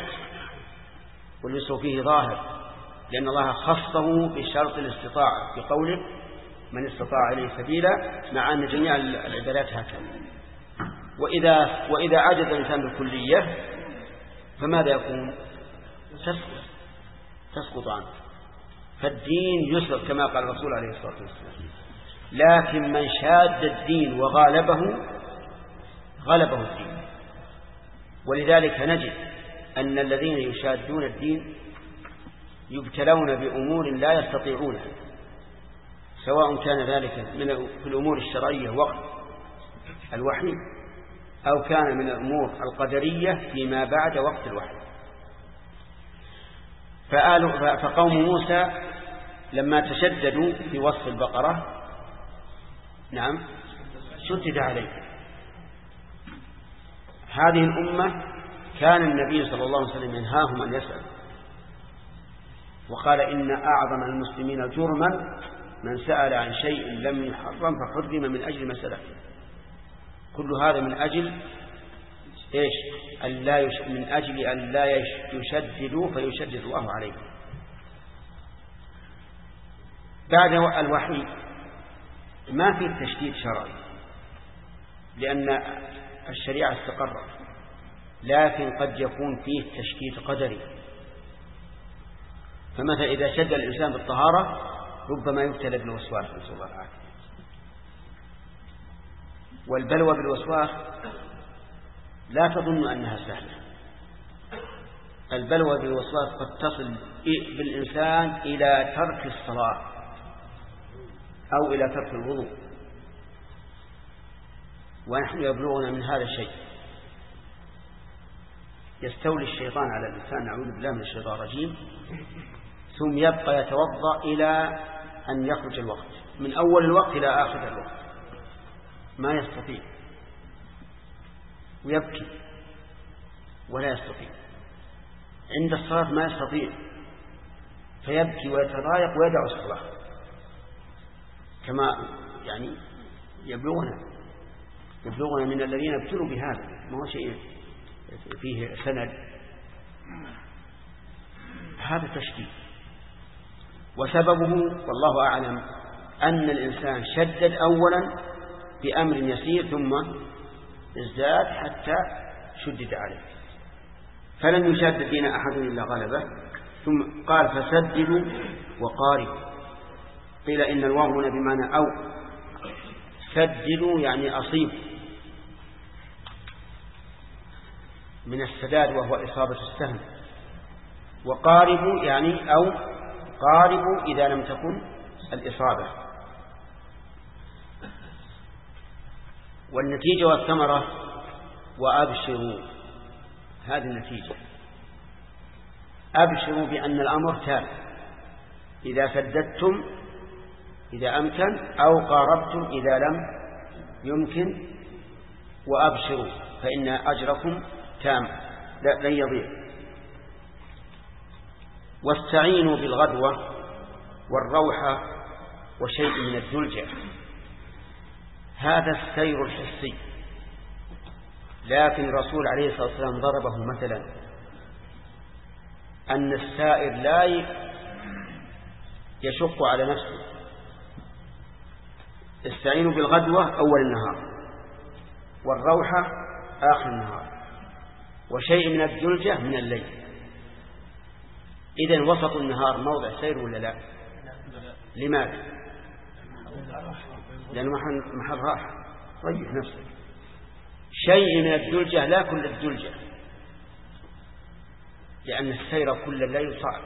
واليسر فيه ظاهر، لأن الله خصه بشرط الاستطاعة بقوله: من استطاع إليه سبيلا، مع أن جميع العبادات هكذا. وإذا عجز الإنسان بالكلية فماذا يكون؟ تسقط عنه. فالدين يسر كما قال الرسول عليه الصلاة والسلام، لكن من شاد الدين وغالبه غلبه الدين. ولذلك نجد أن الذين يشادون الدين يبتلون بأمور لا يستطيعونها، سواء كان ذلك في الأمور الشرعية وقت الوحي، أو كان من الأمور القدرية فيما بعد وقت الوحي. فقوم موسى لما تشددوا في وصف البقرة نعم شدد عليه. هذه الأمة كان النبي صلى الله عليه وسلم ينهاهم أن يسأل، وقال إن أعظم المسلمين جرما من سأل عن شيء لم يحرم فحرم من أجل مسألة. كل هذا من أجل إيش؟ من أجل أن لا يشددوا فيشدد الله عليه. بعد الوحي ما في تشديد شرعي لأن الشريعة استقرت، لكن قد يكون فيه تشديد قدري. فمثلا إذا شد الإنسان بالطهارة ربما يبتلى بالوسواس، نسأل الله العافية. والبلوى بالوسواس لا تظن أنها سهلة. البلوى بالوسواس قد تصل بالإنسان إلى ترك الصلاة أو إلى ترك الوضوء، ونحن يبلغنا من هذا الشيء. يستولي الشيطان على الإنسان، نعوذ بالله من الشيطان الرجيم، ثم يبقى يتوضأ إلى أن يخرج الوقت، من أول الوقت إلى آخر الوقت ما يستطيع، ويبكي ولا يستطيع. عند الصلاة ما يستطيع فيبكي ويتضايق ويدع الصلاة، كما يعني يبلغنا من الذين ابتلوا بهذا، ما هو شيء فيه سند. هذا تشديد، وسببه والله أعلم أن الإنسان شدد أولا بأمر يسير ثم ازداد حتى شدد عليه، فلن يشاد الدين أحد إلا غلبه. ثم قال فسددوا وقاربوا. قيل إن الواو هنا بمعنى أو، سددوا يعني أصيبوا من السداد وهو إصابة السهم، وقاربوا يعني أو قاربوا إذا لم تكن الإصابة. والنتيجة والثمرة وأبشروا، هذه النتيجة. أبشروا بأن الأمر تام إذا سددتم إذا أمكن، أو قاربتم إذا لم يمكن، وأبشروا فإن أجركم تام لن يضيع. واستعينوا بالغدوة والروحة وشيء من الدلجة. هذا السير الحسي، لكن الرسول عليه الصلاة والسلام ضربه مثلا أن السائر لا يشق على نفسه. استعينوا بالغدوة أول النهار، والروحة آخر النهار، وشيء من الدلجة من الليل. إذن وسط النهار موضع سير ولا لا؟ لماذا؟ لأنه محل راحة، ريح نفسك. شيء من الدلجة لا كل الدلجة، لأن السير كل الليل صعب.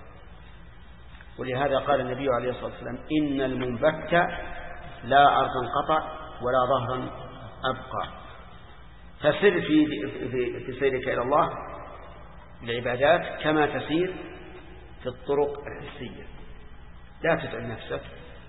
ولهذا قال النبي عليه الصلاة والسلام إن المنبت لا أرضا قطع ولا ظهرا أبقى. فسر في سيرك إلى الله العبادات كما تسير في الطرق الحسية، لا تتعب نفسك.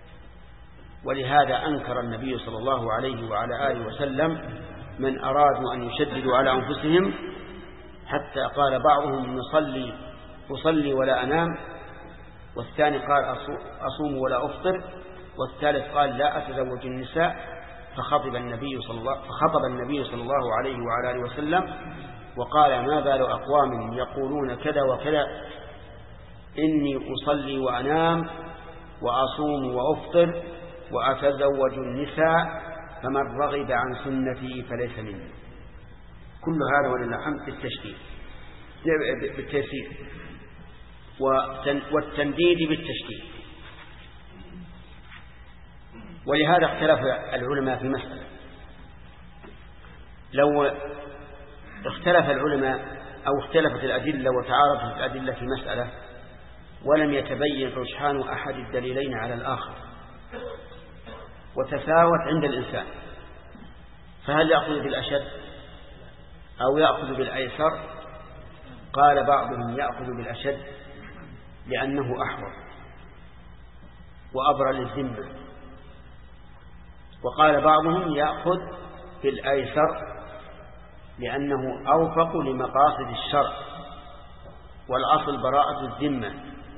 ولهذا أنكر النبي صلى الله عليه وعلى آله وسلم من أرادوا أن يشددوا على أنفسهم، حتى قال بعضهم أصلي ولا أنام، والثاني قال أصوم ولا أفطر، والثالث قال لا أتزوج النساء. فخطب النبي صلى الله عليه وعلى آله وسلم وقال ما بال أقوام يقولون كذا وكذا، إني أصلي وأنام وأصوم وأفطر، وأتزوج النساء فمن رغب عن سنتي فليس مني. كل هذا ولله الحمد بالتيسير والتنديد بالتشديد. ولهذا اختلف العلماء في مسألة. لو اختلف العلماء أو اختلفت الأدلة وتعارضت الأدلة في مسألة ولم يتبين رجحان أحد الدليلين على الآخر وتساوت عند الإنسان، فهل يأخذ بالأشد أو يأخذ بالأيسر؟ قال بعضهم يأخذ بالأشد لأنه أحوط وأبرى للذمة، وقال بعضهم يأخذ بالأيسر لأنه أوفق لمقاصد الشرع والأصل براءة الذمة.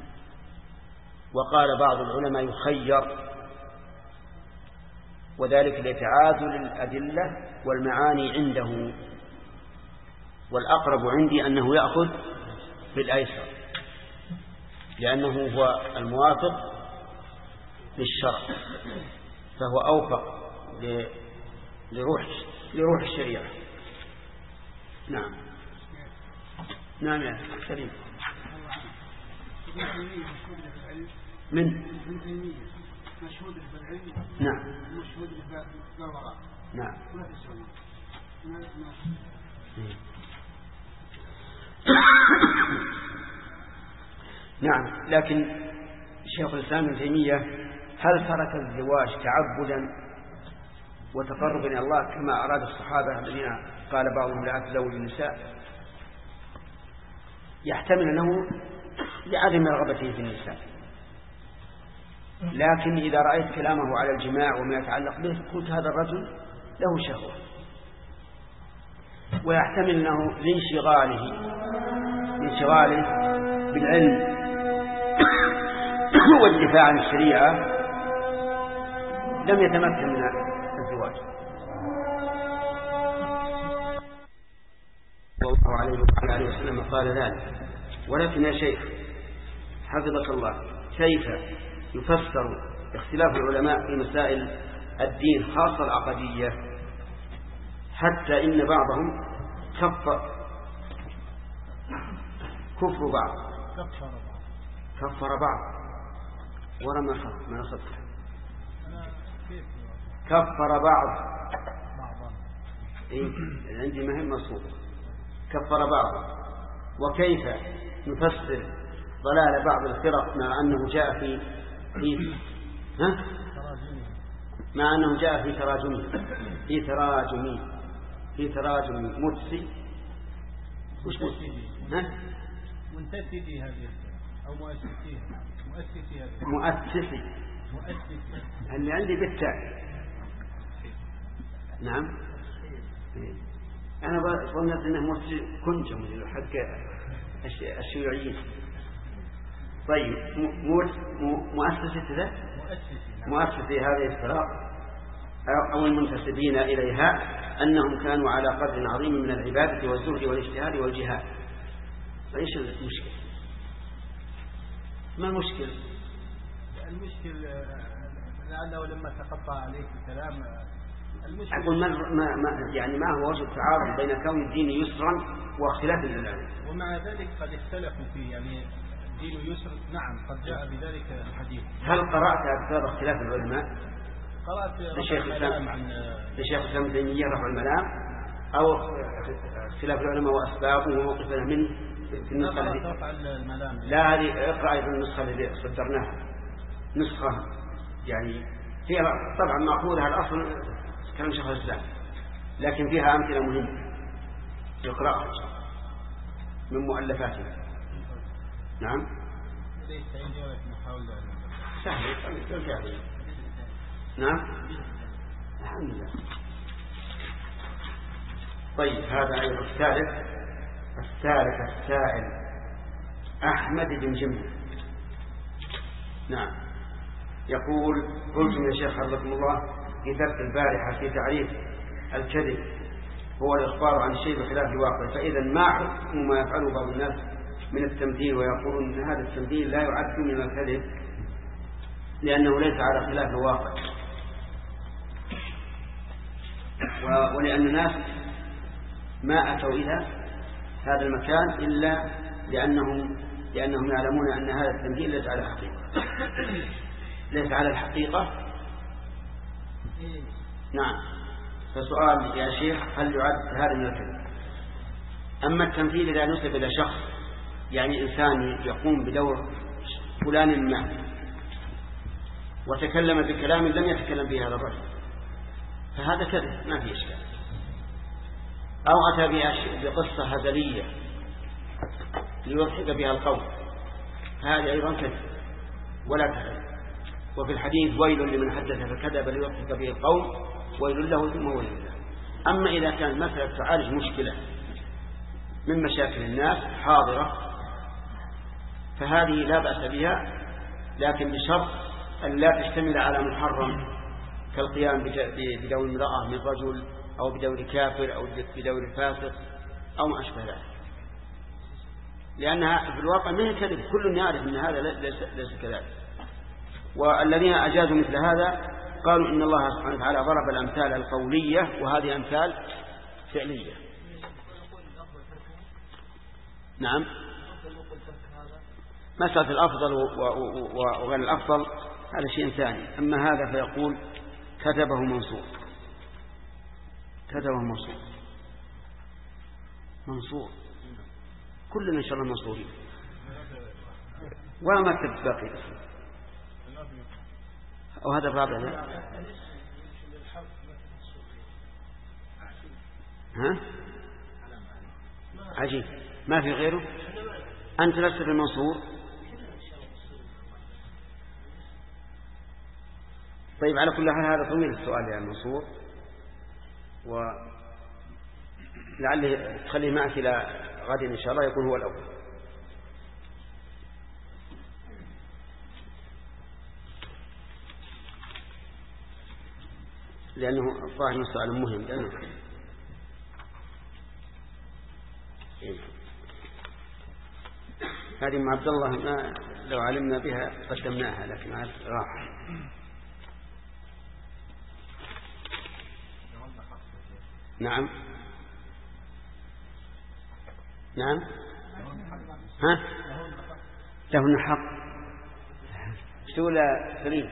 وقال بعض العلماء يخير، وذلك لتعادل الأدلة والمعاني عنده، والأقرب عندي أنه يأخذ بالأيسر لأنه هو الموافق للشرع، فهو أوفق لروح الشريعة. نعم نعم يا سليم. من مشهود بالعلم. نعم مشهود بالوراء. نعم نعم. لكن شيخ الإسلام ابن تيمية هل ترك الزواج تعبدا وتقربا إلى الله كما أراد الصحابة الذين قال بعضهم لا تزوج النساء؟ يحتمل أنه لعدم رغبته في النساء، لكن إذا رأيت كلامه على الجماع وما يتعلق به قلت هذا الرجل له شهوة، ويحتمل أنه لانشغاله بالعلم والدفاع عن الشريعة لم يتمكن من الزواج. والله عليه وعلى وسلم قال ذلك. ولكن يا شيخ حفظك الله، كيف يفسر اختلاف العلماء في مسائل الدين خاصة العقدية حتى إن بعضهم كفر بعض كفر بعض ورمى ما نصدق كفر بعض عندي مهم مصروف كفر بعض. وكيف نفسر ضلال بعض الفرق مع أنه جاء مع أنه جاء في تراجم مرسي وش منتسبي هذه أو مؤسسي اللي عندي بالتاء. نعم أنا ظننت أنه مرسي كنتم حق الشيوعيين. طيب مؤسسي هذه الفرق أو المنتسبين إليها أنهم كانوا على قدر عظيم من العبادة والزهد والاجتهاد والجهاد. فإيش المشكلة؟ ما المشكلة؟ لأنه لما تقطع عليك الكلام أقول يعني ما هو وجه التعارض بين كون الدين يسرا واختلاف العلماء؟ ومع ذلك قد اختلفوا فيه، يعني الدين يسر نعم قد جاء بذلك الحديث. هل قرأت أكثر اختلاف العلماء؟ قرأت لشيخ الإسلام ابن تيمية رفع الملام أو اختلاف العلماء وأسبابه وموقفنا منه في النسخة لا هذه اقرأ أيضا النسخة التي صدرناها، نسخة يعني فيها طبعا مأخوذها الأصل كلام شيخ الإسلام لكن فيها أمثلة مهمة يقرأها من مؤلفاته. نعم سهل. نعم الحمد لله. طيب هذا أيضا الثالث السائل أحمد بن جمل. نعم يقول قلت يا شيخ حفظكم الله في درس البارحة في تعريف الكذب هو الإخبار عن شيء بخلاف الواقع، فإذا ما حكم ما يفعله بعض الناس من التمثيل ويقولون أن هذا التمثيل لا يعد من الكذب لأنه ليس على خلاف الواقع؟ ولأن الناس ما أتوا إلى هذا المكان إلا لأنهم يعلمون أن هذا التمثيل ليس على الحقيقة. ليس على الحقيقة. نعم. فسؤال يا شيخ، هل يعد هذا من الكذب؟ أما التمثيل إذا نسب إلى شخص، يعني إنسان يقوم بدور فلان ما وتكلم بكلام لم يتكلم به هذا الرجل، فهذا كذب ما فيه إشكال. أو أتى بقصة هزلية ليضحك بها القوم، هذا أيضا كذب ولا تكذب. وفي الحديث ويل لمن حدث فكذب ليضحك به القوم ويل له ثم ويل له. أما إذا كان مثلا تعالج مشكلة من مشاكل الناس حاضرة فهذه لا بأس بها، لكن بشرط أن لا تشتمل على محرم كالقيام بدور امرأة من رجل أو بدور كافر أو بدور فاسق أو ما أشبه ذلك، لأنها في الواقع ما هي كذب، كل يعرف أن هذا ليس كذلك. والذين أجازوا مثل هذا قالوا إن الله سبحانه وتعالى ضرب الأمثال القولية وهذه أمثال فعلية. نعم. مسألة الأفضل وغير الأفضل هذا شيء ثاني. أما هذا فيقول كتبه منصور، كتبه منصور كلنا إن شاء الله منصورين ولا ما كتب باقي. وهذا الرابع ها عجيب ما في غيره. أنت لست في المنصور. طيب على كل حال هذا طويل السؤال يا المنصور، ولعله تخليه معك إلى غد إن شاء الله يكون هو الأول. لأنه الظاهر سؤال مهم لأنه هذه مع عبد الله ما لو علمنا بها قدمناها لكن راح. نعم نعم. ها لهن حق سؤال سليم.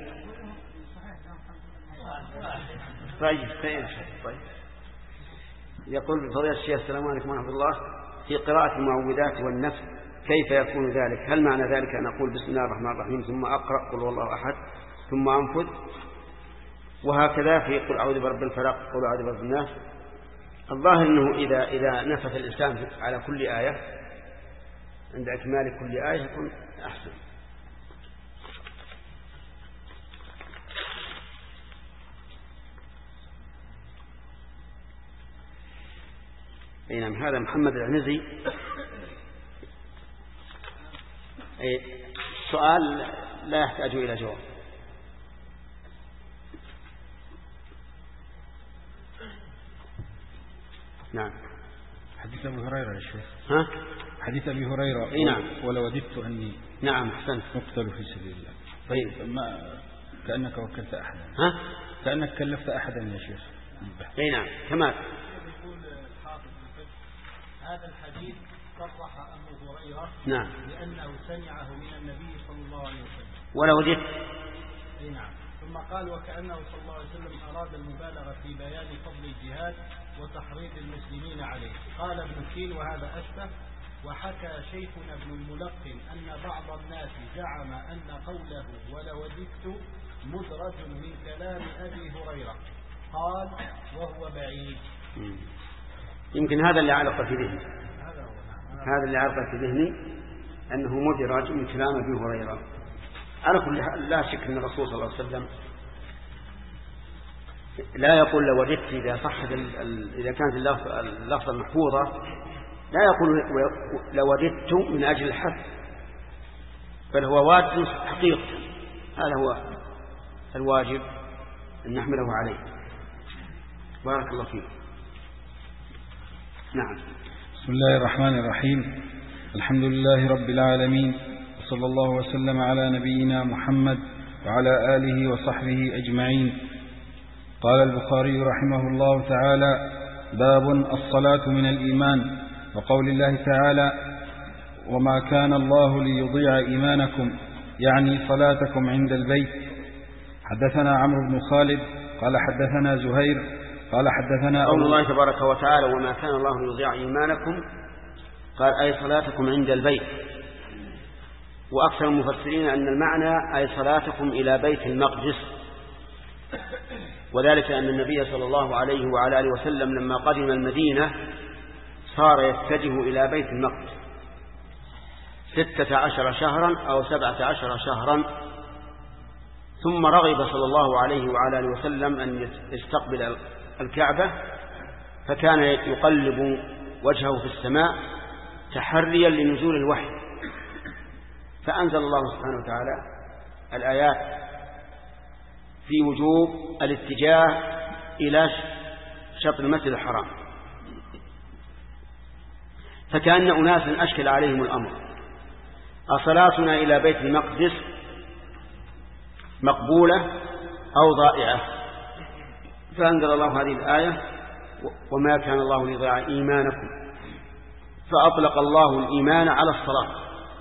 طيب. يقول فضيلة الشيخ السلام عليكم ورحمة الله، في قراءة المعوذات والنفس كيف يكون ذلك؟ هل معنى ذلك أن أقول بسم الله الرحمن الرحيم ثم أقرأ قل هو الله أحد ثم أنفذ، وهكذا في قل أعوذ برب الفلق قل أعوذ برب الناس؟ الظاهر أنه إذا نفث الإنسان على كل آية عند إكمال كل آية يكون أحسن. نعم. هذا محمد العنزي سؤال لا يحتاج إلى جواب. نعم. حديث أبي هريرة يا شيخ. ها؟ حديث أبي هريرة. نعم. ولو وددت أني نعم أحسنت مقتل في سبيل الله. طيب ما كأنك وكلت أحدا. ها؟ كأنك كلفت أحدا يا شيخ. نعم كمال. هذا الحديث صرح أبو هريرة نعم لأنه سمعه من النبي صلى الله عليه وسلم. ولو وجدت. نعم. ثم قال وكأنه صلى الله عليه وسلم أراد المبالغة في بيان فضل الجهاد وتحريض المسلمين عليه. قال ابن كيل وهذا أشبه. وحكى شيخنا ابن الملقن أن بعض الناس زعم أن قوله ولو وجدت مدرج من كلام أبي هريرة، قال وهو بعيد. يمكن هذا اللي علق في ذهني، هذا اللي علق في ذهني أنه مدرج من كلام أبي هريرة. على كل حال لا شك أن الرسول صلى الله عليه وسلم لا يقول لو وجدت إذا صحت إذا كانت اللفظة محفوظة، لا يقول لو وجدت من أجل الحث، بل هو واجب حقيقة. هذا هو الواجب أن نحمله عليه. بارك الله فيك. نعم. بسم الله الرحمن الرحيم. الحمد لله رب العالمين، وصلى الله وسلم على نبينا محمد وعلى آله وصحبه أجمعين. قال البخاري رحمه الله تعالى: باب الصلاة من الإيمان، وقول الله تعالى: وما كان الله ليضيع إيمانكم، يعني صلاتكم عند البيت. حدثنا عمرو بن خالد قال حدثنا زهير قال حدثنا قول الله تبارك وتعالى: وما كان الله ليضيع إيمانكم، قال أي صلاتكم عند البيت. وأكثر المفسرين أن المعنى أي صلاتكم إلى بيت المقدس، وذلك أن النبي صلى الله عليه وعلى آله وسلم لما قدم المدينة صار يتجه إلى بيت المقدس 16 شهرا أو 17 شهرا، ثم رغب صلى الله عليه وعلى آله وسلم أن يستقبل الكعبة، فكان يقلب وجهه في السماء تحريا لنزول الوحي، فأنزل الله سبحانه وتعالى الآيات في وجوب الاتجاه إلى شطر المسجد الحرام. فكأن أناسا أشكل عليهم الأمر: أصلاتنا إلى بيت المقدس مقبولة أو ضائعة؟ فأنزل الله هذه الآية: وما كان الله ليضيع إيمانكم، فأطلق الله الإيمان على الصلاة،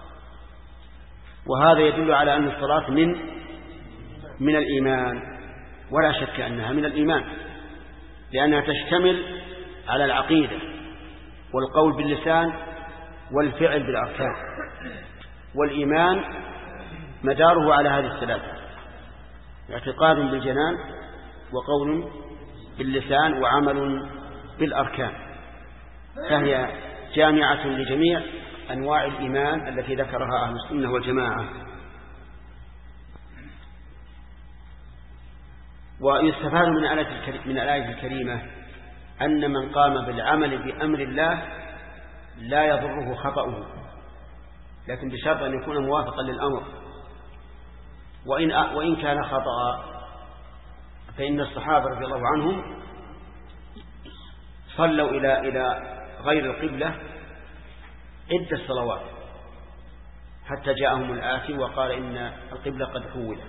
وهذا يدل على أن الصلاة من الإيمان، ولا شك أنها من الإيمان، لأنها تشتمل على العقيدة والقول باللسان والفعل بالأركان، والإيمان مداره على هذه الثلاثة: اعتقاد بالجنان، وقول باللسان، وعمل بالأركان، فهي جامعة لجميع أنواع الإيمان التي ذكرها أهل السنة والجماعة. ويستفاد من الآية الكريمة أن من قام بالعمل بأمر الله لا يضره خطأه، لكن بشرط أن يكون موافقا للأمر، وإن كان خطأ، فإن الصحابة رضي الله عنهم صلوا إلى غير القبلة عدة صلوات حتى جاءهم الآتي وقال إن القبلة قد حولت.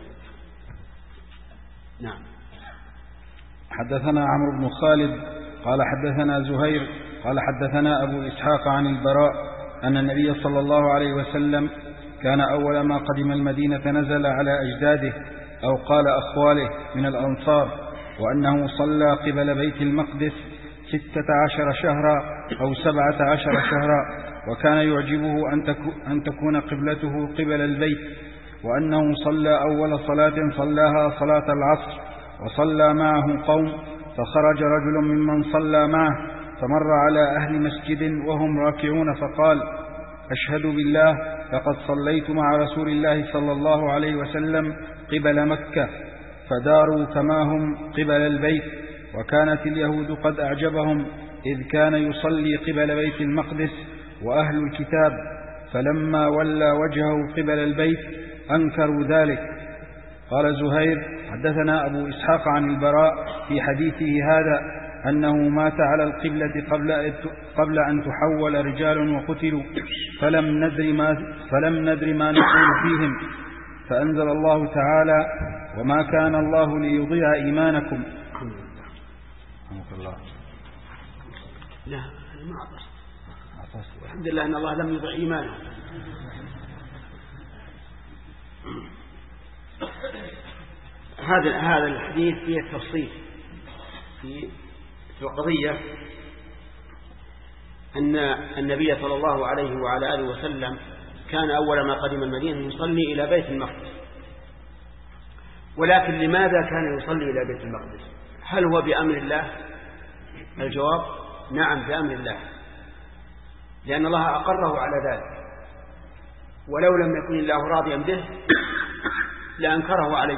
نعم. حدثنا عمرو بن خالد قال حدثنا زهير قال حدثنا أبو إسحاق عن البراء أن النبي صلى الله عليه وسلم كان أول ما قدم المدينة نزل على أجداده أو قال أخواله من الأنصار، وأنه صلى قبل بيت المقدس 16 شهرا أو 17 شهرا، وكان يعجبه أن تكون قبلته قبل البيت، وأنه صلى أول صلاة صلاها صلاة العصر، وصلى معه قوم، فخرج رجل ممن صلى معه فمر على أهل مسجد وهم راكعون فقال: أشهد بالله لقد صليت مع رسول الله صلى الله عليه وسلم قبل مكة، فداروا كما هم قبل البيت. وكانت اليهود قد أعجبهم إذ كان يصلي قبل بيت المقدس وأهل الكتاب، فلما ولى وجهه قبل البيت أنكروا ذلك. قال زهير: حدثنا أبو إسحاق عن البراء في حديثه هذا أنه مات على القبلة قبل أن تحول رجال وقتلوا، فلم ندر ما نقول فيهم، فأنزل الله تعالى: وما كان الله ليضيع إيمانكم. لا ما عطست، الحمد لله أن الله لم يضيع إيمانه. هذا الحديث فيه التفصيل في القضية، أن النبي صلى الله عليه وعلى آله وسلم كان أول ما قدم المدينة يصلي إلى بيت المقدس. ولكن لماذا كان يصلي إلى بيت المقدس؟ هل هو بأمر الله؟ الجواب: نعم بأمر الله، لأن الله أقره على ذلك، ولو لم يكن الله راضيا به لأنكره عليه.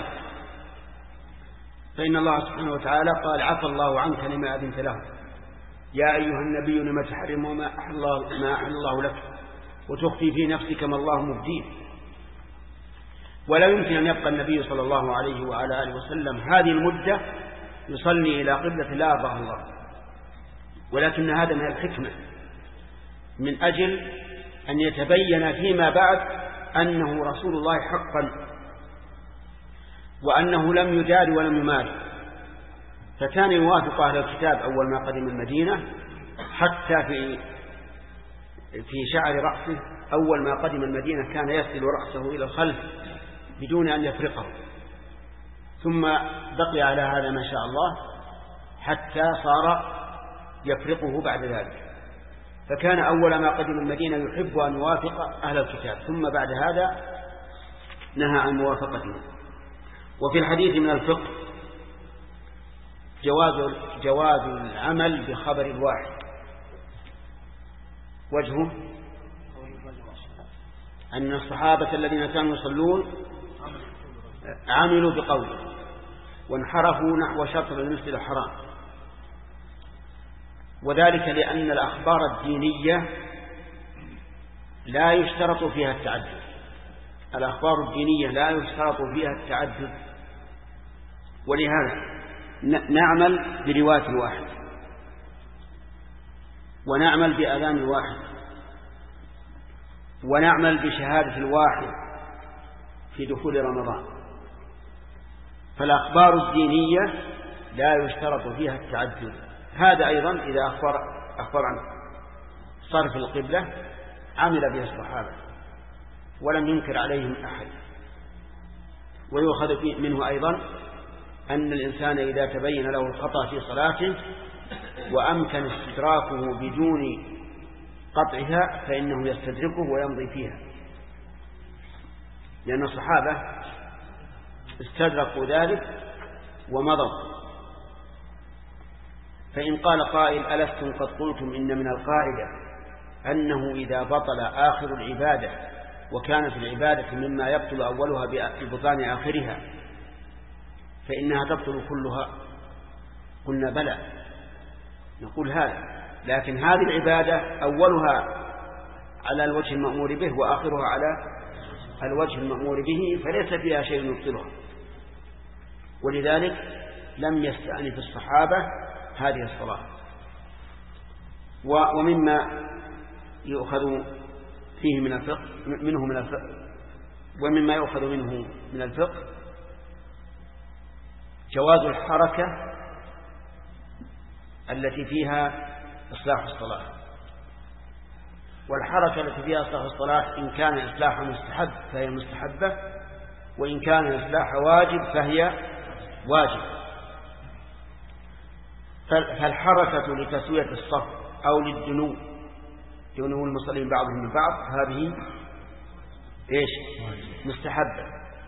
فإن الله سبحانه وتعالى قال: عفى الله عنك لما أذنت له، يا أيها النبي لما تحرم ما أحل الله لك وتخفي في نفسك ما الله مبديه. ولا يمكن أن يبقى النبي صلى الله عليه وعلى آله وسلم هذه المدة يصلي إلى قبلة لا أرضاها الله، ولكن هذا من الحكمة، من أجل أن يتبين فيما بعد أنه رسول الله حقا، وأنه لم يجاد ولم يمال، فكان يوافق أهل الكتاب أول ما قدم المدينة، حتى في شعر رأسه أول ما قدم المدينة كان يسدل رأسه إلى الخلف بدون أن يفرقه، ثم بقي على هذا ما شاء الله حتى صار يفرقه بعد ذلك. فكان أول ما قدم المدينة يحب أن يوافق أهل الكتاب، ثم بعد هذا نهى عن موافقته. وفي الحديث من الفقه جواز العمل بخبر الواحد. وجهه أن الصحابة الذين كانوا يصلون عملوا بقوله وانحرفوا نحو شطر المسجد الحرام، وذلك لأن الأخبار الدينية لا يشترط فيها التعدد. الأخبار الدينية لا يشترط فيها التعدد، ولهذا نعمل برواية الواحد، ونعمل بأذان الواحد، ونعمل بشهادة الواحد في دخول رمضان. فالأخبار الدينية لا يشترط فيها التعدد. هذا أيضا إذا أخبر عن صرف القبلة عمل به الصحابة ولم ينكر عليهم أحد. ويؤخذ منه أيضا أن الإنسان إذا تبين له الخطأ في صلاته وأمكن استدراكه بدون قطعها فإنه يستدركه ويمضي فيها، لأن الصحابة استدركوا ذلك ومضوا. فإن قال قائل ألستم قد قلتم إن من القاعدة أنه إذا بطل آخر العبادة وكانت العبادة مما يبطل أولها ببطلان آخرها فإنها تبطل كلها؟ قلنا بلى، نقول هذا، لكن هذه العبادة أولها على الوجه المأمور به وآخرها على الوجه المأمور به، فليس فيها شيء يبطلها. ولذلك لم يستأنف الصحابة هذه الصلاة. ومما يؤخذ فيه من الفقه ومما يؤخذ منه من الفقه جواز الحركة التي فيها إصلاح الصلاة. والحركة التي فيها إصلاح الصلاة إن كان إصلاحها مستحب فهي مستحبة، وإن كان إصلاحها واجب فهي واجب. فالحركة لتسوية الصف أو للدنو المصلين بعضهم من بعض هذه مستحبة.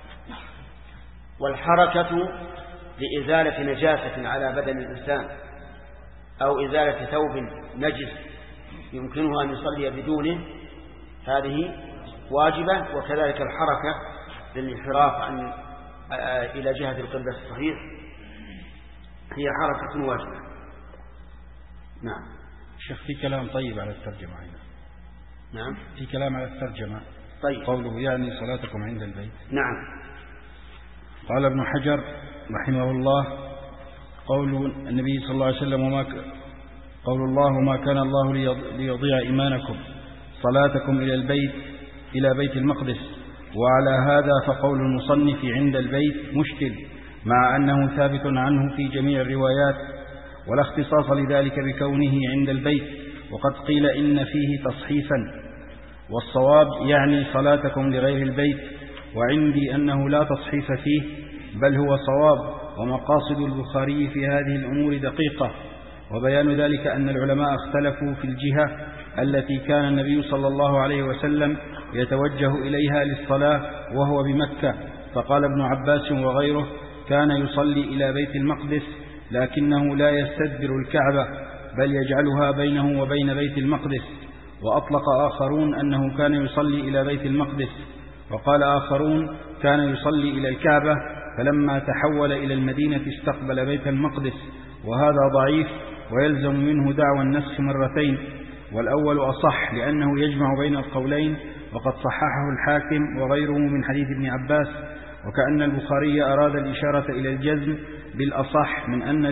والحركة لإزالة نجاسة على بدن الإنسان أو إزالة ثوب نجس يمكنه أن يصلي بدونه هذه واجبة. وكذلك الحركة للانحراف إلى جهة القبلة الصحيح هي حركة واجبة. نعم. شيخ في كلام طيب على الترجمة هنا. نعم في كلام على الترجمة. طيب. قوله يعني صلاتكم عند البيت. نعم. قال ابن حجر رحمه الله قول النبي صلى الله عليه وسلم قول الله ما كان الله ليضيع إيمانكم صلاتكم إلى بيت المقدس. وعلى هذا فقول المصنف عند البيت مشكل مع أنه ثابت عنه في جميع الروايات، ولا اختصاص لذلك بكونه عند البيت، وقد قيل إن فيه تصحيفا، والصواب يعني صلاتكم لغير البيت، وعندي أنه لا تصحيف فيه بل هو صواب. ومقاصد البخاري في هذه الأمور دقيقة، وبيان ذلك أن العلماء اختلفوا في الجهة التي كان النبي صلى الله عليه وسلم يتوجه إليها للصلاة وهو بمكة. فقال ابن عباس وغيره كان يصلي إلى بيت المقدس لكنه لا يستدبر الكعبة بل يجعلها بينه وبين بيت المقدس. وأطلق آخرون أنه كان يصلي إلى بيت المقدس، وقال آخرون كان يصلي إلى الكعبة فلما تحول إلى المدينة استقبل بيت المقدس، وهذا ضعيف ويلزم منه دعوى النسخ مرتين، والأول أصح لأنه يجمع بين القولين، وقد صححه الحاكم وغيره من حديث ابن عباس. وكأن البخاري أراد الإشارة إلى الجزم بالأصح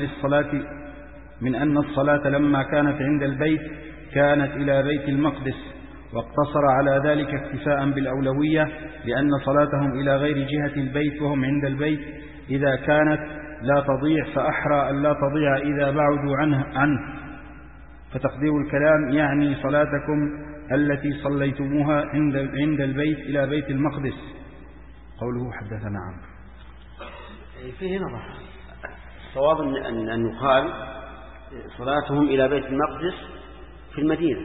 من أن الصلاة لما كانت عند البيت كانت إلى بيت المقدس، واقتصر على ذلك اكتفاء بالأولوية، لأن صلاتهم إلى غير جهة البيت وهم عند البيت إذا كانت لا تضيع فأحرى أن لا تضيع إذا بعدوا عنه. فتقدير الكلام يعني صلاتكم التي صليتموها عند البيت إلى بيت المقدس. قوله حدثنا عمرو. فيه نظر. الصواب أن يقال صلاتهم إلى بيت المقدس في المدينة،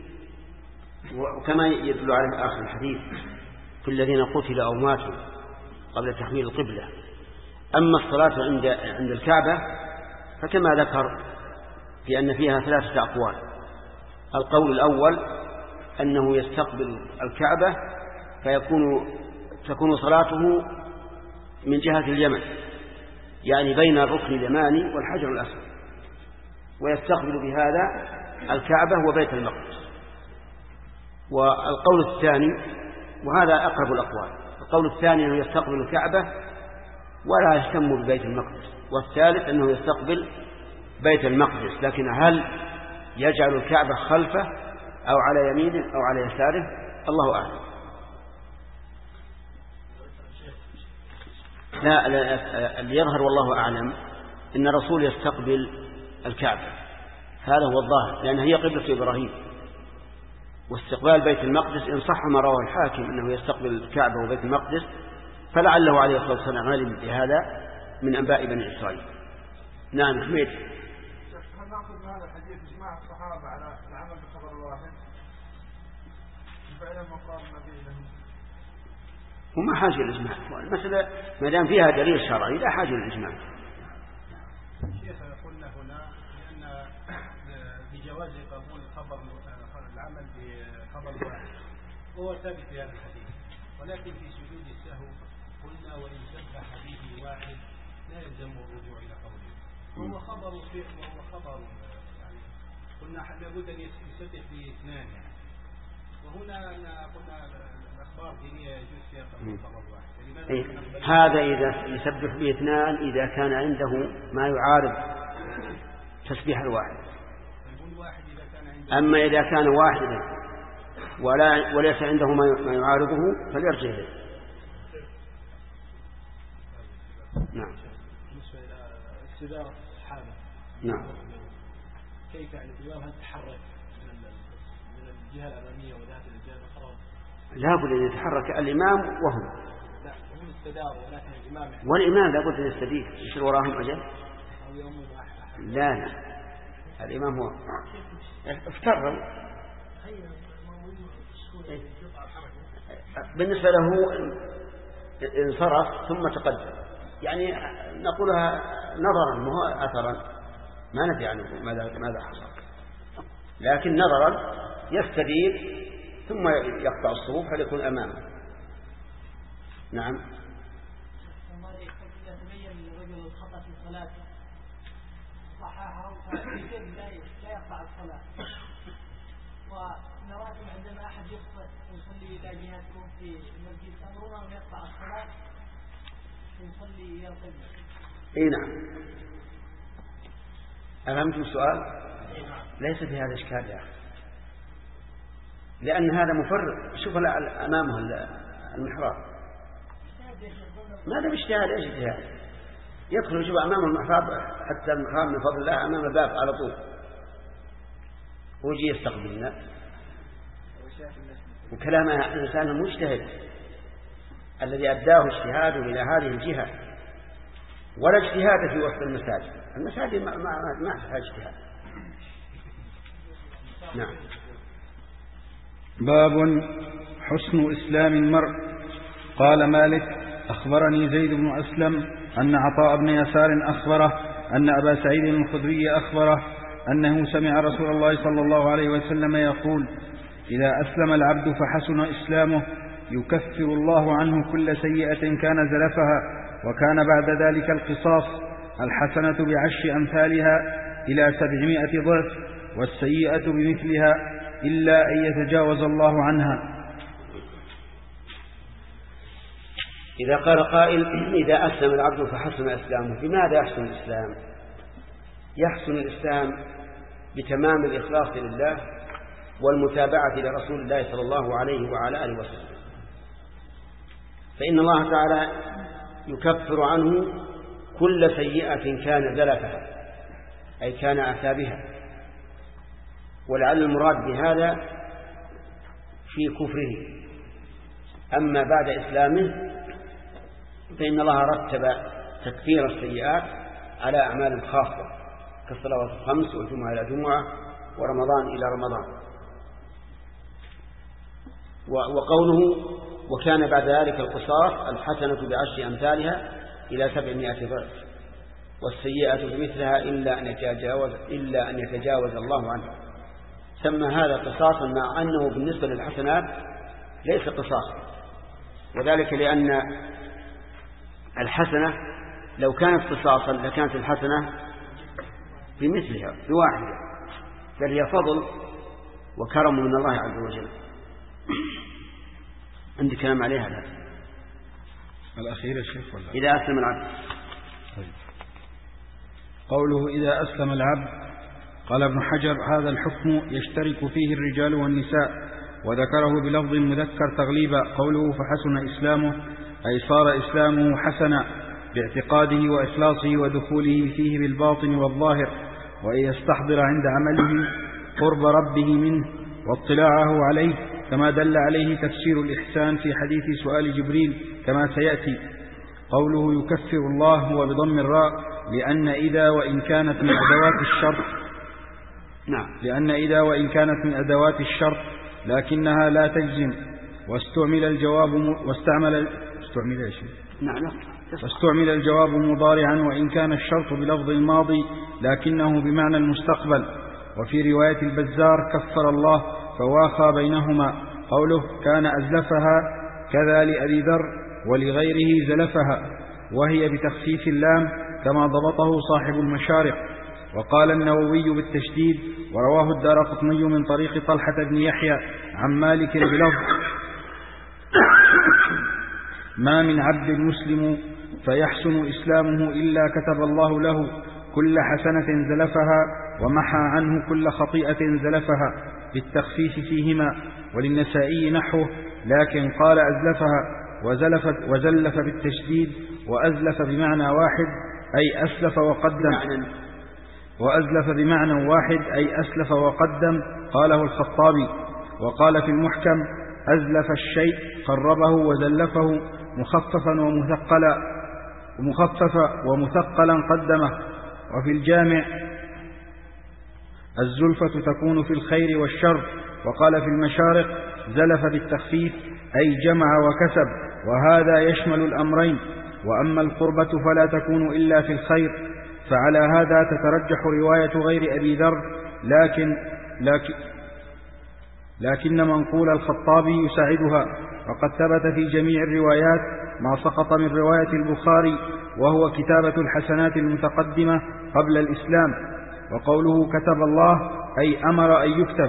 وكما يدل على آخر الحديث في الذين قتلوا أو ماتوا قبل تحويل القبلة. أما الصلاة عند الكعبة فكما ذكر بأن فيها 3 أقوال. القول الأول أنه يستقبل الكعبة تكون صلاته من جهة اليمن، يعني بين الركن اليماني والحجر الأسود، ويستقبل بهذا الكعبة وبيت المقدس. والقول الثاني، وهذا أقرب الأقوال، القول الثاني أنه يستقبل الكعبة ولا يهتم ببيت المقدس، والثالث أنه يستقبل بيت المقدس، لكن هل يجعل الكعبة خلفه أو على يمينه أو على يساره الله أعلم. لا اللي يظهر والله أعلم إن الرسول يستقبل الكعبة، هذا هو الظاهر، لأن هي قبلة إبراهيم. واستقبال بيت المقدس إن صح ما رواه الحاكم أنه يستقبل الكعبة وبيت المقدس، فلعله عليه الصلاة والسلام علم بهذا من أنباء بني إسرائيل. نعم حميد. هل نأخذ من هذا الحديث إجماع الصحابة على العمل بالخبر الواحد فعلا مقام النبي لهم؟ وما حاجة الإجماع، المسألة ما دام فيها دليل شرعي لا حاجة للإجماع. شيخ قلنا هنا لأن بجواز قبول العمل بخبر واحد هو ثابت في هذا الحديث، ولكن في سجود السهو قلنا وإن سبح به واحد لا يلزم الرجوع إلى قوله، وهو خبر يعني قلنا لابد أن يسبح باثنان يعني. وهنا قلنا الأخبار دينية يجوز فيها قبول خبر واحد. هذا إذا يسبح باثنان إذا كان عنده ما يعارض تسبيح الواحد. أما إذا كان واحدا وليس عنده ما يعارضه فليرجع إليه. نعم. بالنسبة إلى استدارة الصحابة، نعم، كيف يعني الإمام تحرك من الجهة الأمامية وذات الجهة الأخرى؟ لا بد أن يتحرك الإمام وهم. لا هم استداروا ولكن الإمام يعني والإمام لا بد أن يستدير يشير وراهم أجل. أو يوم واحد. لا الإمام هو افترض بالنسبة له انصرف ثم تقدم، يعني نقولها نظرا مو أثرا، ما ندري عنه ماذا حصل، لكن نظرا يستدير ثم يقطع الصفوف حتى يكون أمامه. نعم. إذا تبين للرجل الخطأ في الصلاة صححه لا يقطع الصلاة. ونراكم عندما أحد يخطئ يصلي إلى جهتكم في المسجد تأمرونه أن يقطع الصلاة يصلي إلى القبلة. إيه نعم. أفهمتم السؤال؟ ليس في هذا إشكال يا أخي، لأن هذا مفرط. شوف أمامه المحراب، ماذا باجتهاد؟ ايش اجتهاد؟ يدخل يشوف أمامه المحراب، حتى المحراب من فضل الله أمام الباب على طول، ويجي يستقبلنا. وكلام الإنسان المجتهد الذي أداه اجتهاده إلى هذه الجهة، ولا اجتهاد في وسط المساجد ما فيها اجتهاد. نعم. باب حسن إسلام المرء. قال مالك أخبرني زيد بن أسلم أن عطاء بن يسار أخبره أن أبا سعيد الخدري أخبره أنه سمع رسول الله صلى الله عليه وسلم يقول إذا أسلم العبد فحسن إسلامه يكفر الله عنه كل سيئة كان زلفها، وكان بعد ذلك القصاص، الحسنة بعشر أمثالها إلى 700 ضعف، والسيئة بمثلها إلا أن يتجاوز الله عنها. إذا قال قائل إذا أسلم العبد فحسن إسلامه، بماذا يحسن الإسلام؟ يحسن الإسلام بتمام الإخلاص لله والمتابعة لرسول الله صلى الله عليه وعلى آله وسلم، فإن الله تعالى يكفر عنه كل سيئة كان زلفها أي كان أتى بها. ولعل المراد بهذا في كفره. أما بعد إسلامه فإن الله رتب تكفير السيئات على أعمال خاصة كالصلوات الخمس والجمعة إلى جمعة ورمضان إلى رمضان. وقوله وكان بعد ذلك القصاص الحسنة بعشر أمثالها إلى 700 ضعف والسيئة بمثلها إلا أن يتجاوز الله عنها. سمى هذا قصاصا مع أنه بالنسبة للحسنات ليس قصاصا، وذلك لأن الحسنة لو كانت قصاصا لكانت الحسنة بمثلها بواحدة، بل هي فضل وكرم من الله عز وجل. عندي كلام عليها هذا الأخير الشيخ ولا إذا أسلم العبد. طيب. قوله إذا أسلم العبد، قال ابن حجر هذا الحكم يشترك فيه الرجال والنساء، وذكره بلفظ مذكر تغليبا. قوله فحسن إسلامه أي صار إسلامه حسنا باعتقاده وإخلاصه ودخوله فيه بالباطن والظاهر، وأن يستحضر عند عمله قرب ربه منه واطلاعه عليه، كما دل عليه تفسير الإحسان في حديث سؤال جبريل كما سيأتي. قوله يكفر الله هو بضم الراء لأن إذا وإن كانت من أدوات الشرط، لأن إذا وإن كانت من أدوات الشرط لكنها لا تجزم، واستعمل الجواب مضارعا وإن كان الشرط بلفظ الماضي لكنه بمعنى المستقبل. وفي رواية البزار كفر الله فواخى بينهما. قوله كان أزلفها كذا لأبي ذر ولغيره زلفها، وهي بتخفيف اللام كما ضبطه صاحب المشارق. وقال النووي بالتشديد، ورواه الدارقطني من طريق طلحة بن يحيى عن مالك بلفظ ما من عبد مسلم فيحسن إسلامه إلا كتب الله له كل حسنة زلفها ومحى عنه كل خطيئة زلفها بالتخفيف فيهما. وللنسائي نحوه لكن قال أزلفها وزلف بالتشديد، وأزلف بمعنى واحد أي أسلف وقدم، وأزلف بمعنى واحد أي أسلف وقدم. قاله الخطابي. وقال في المحكم أزلف الشيء قربه وزلفه مخففا ومثقلا قدمه. وفي الجامع الزلفة تكون في الخير والشر. وقال في المشارق زلف بالتخفيف أي جمع وكسب، وهذا يشمل الأمرين. وأما القربة فلا تكون إلا في الخير، فعلى هذا تترجح رواية غير أبي ذر، لكن منقول الخطابي يساعدها. وقد ثبت في جميع الروايات ما سقط من رواية البخاري، وهو كتابة الحسنات المتقدمة قبل الإسلام. وقوله كتب الله أي أمر أن يكتب.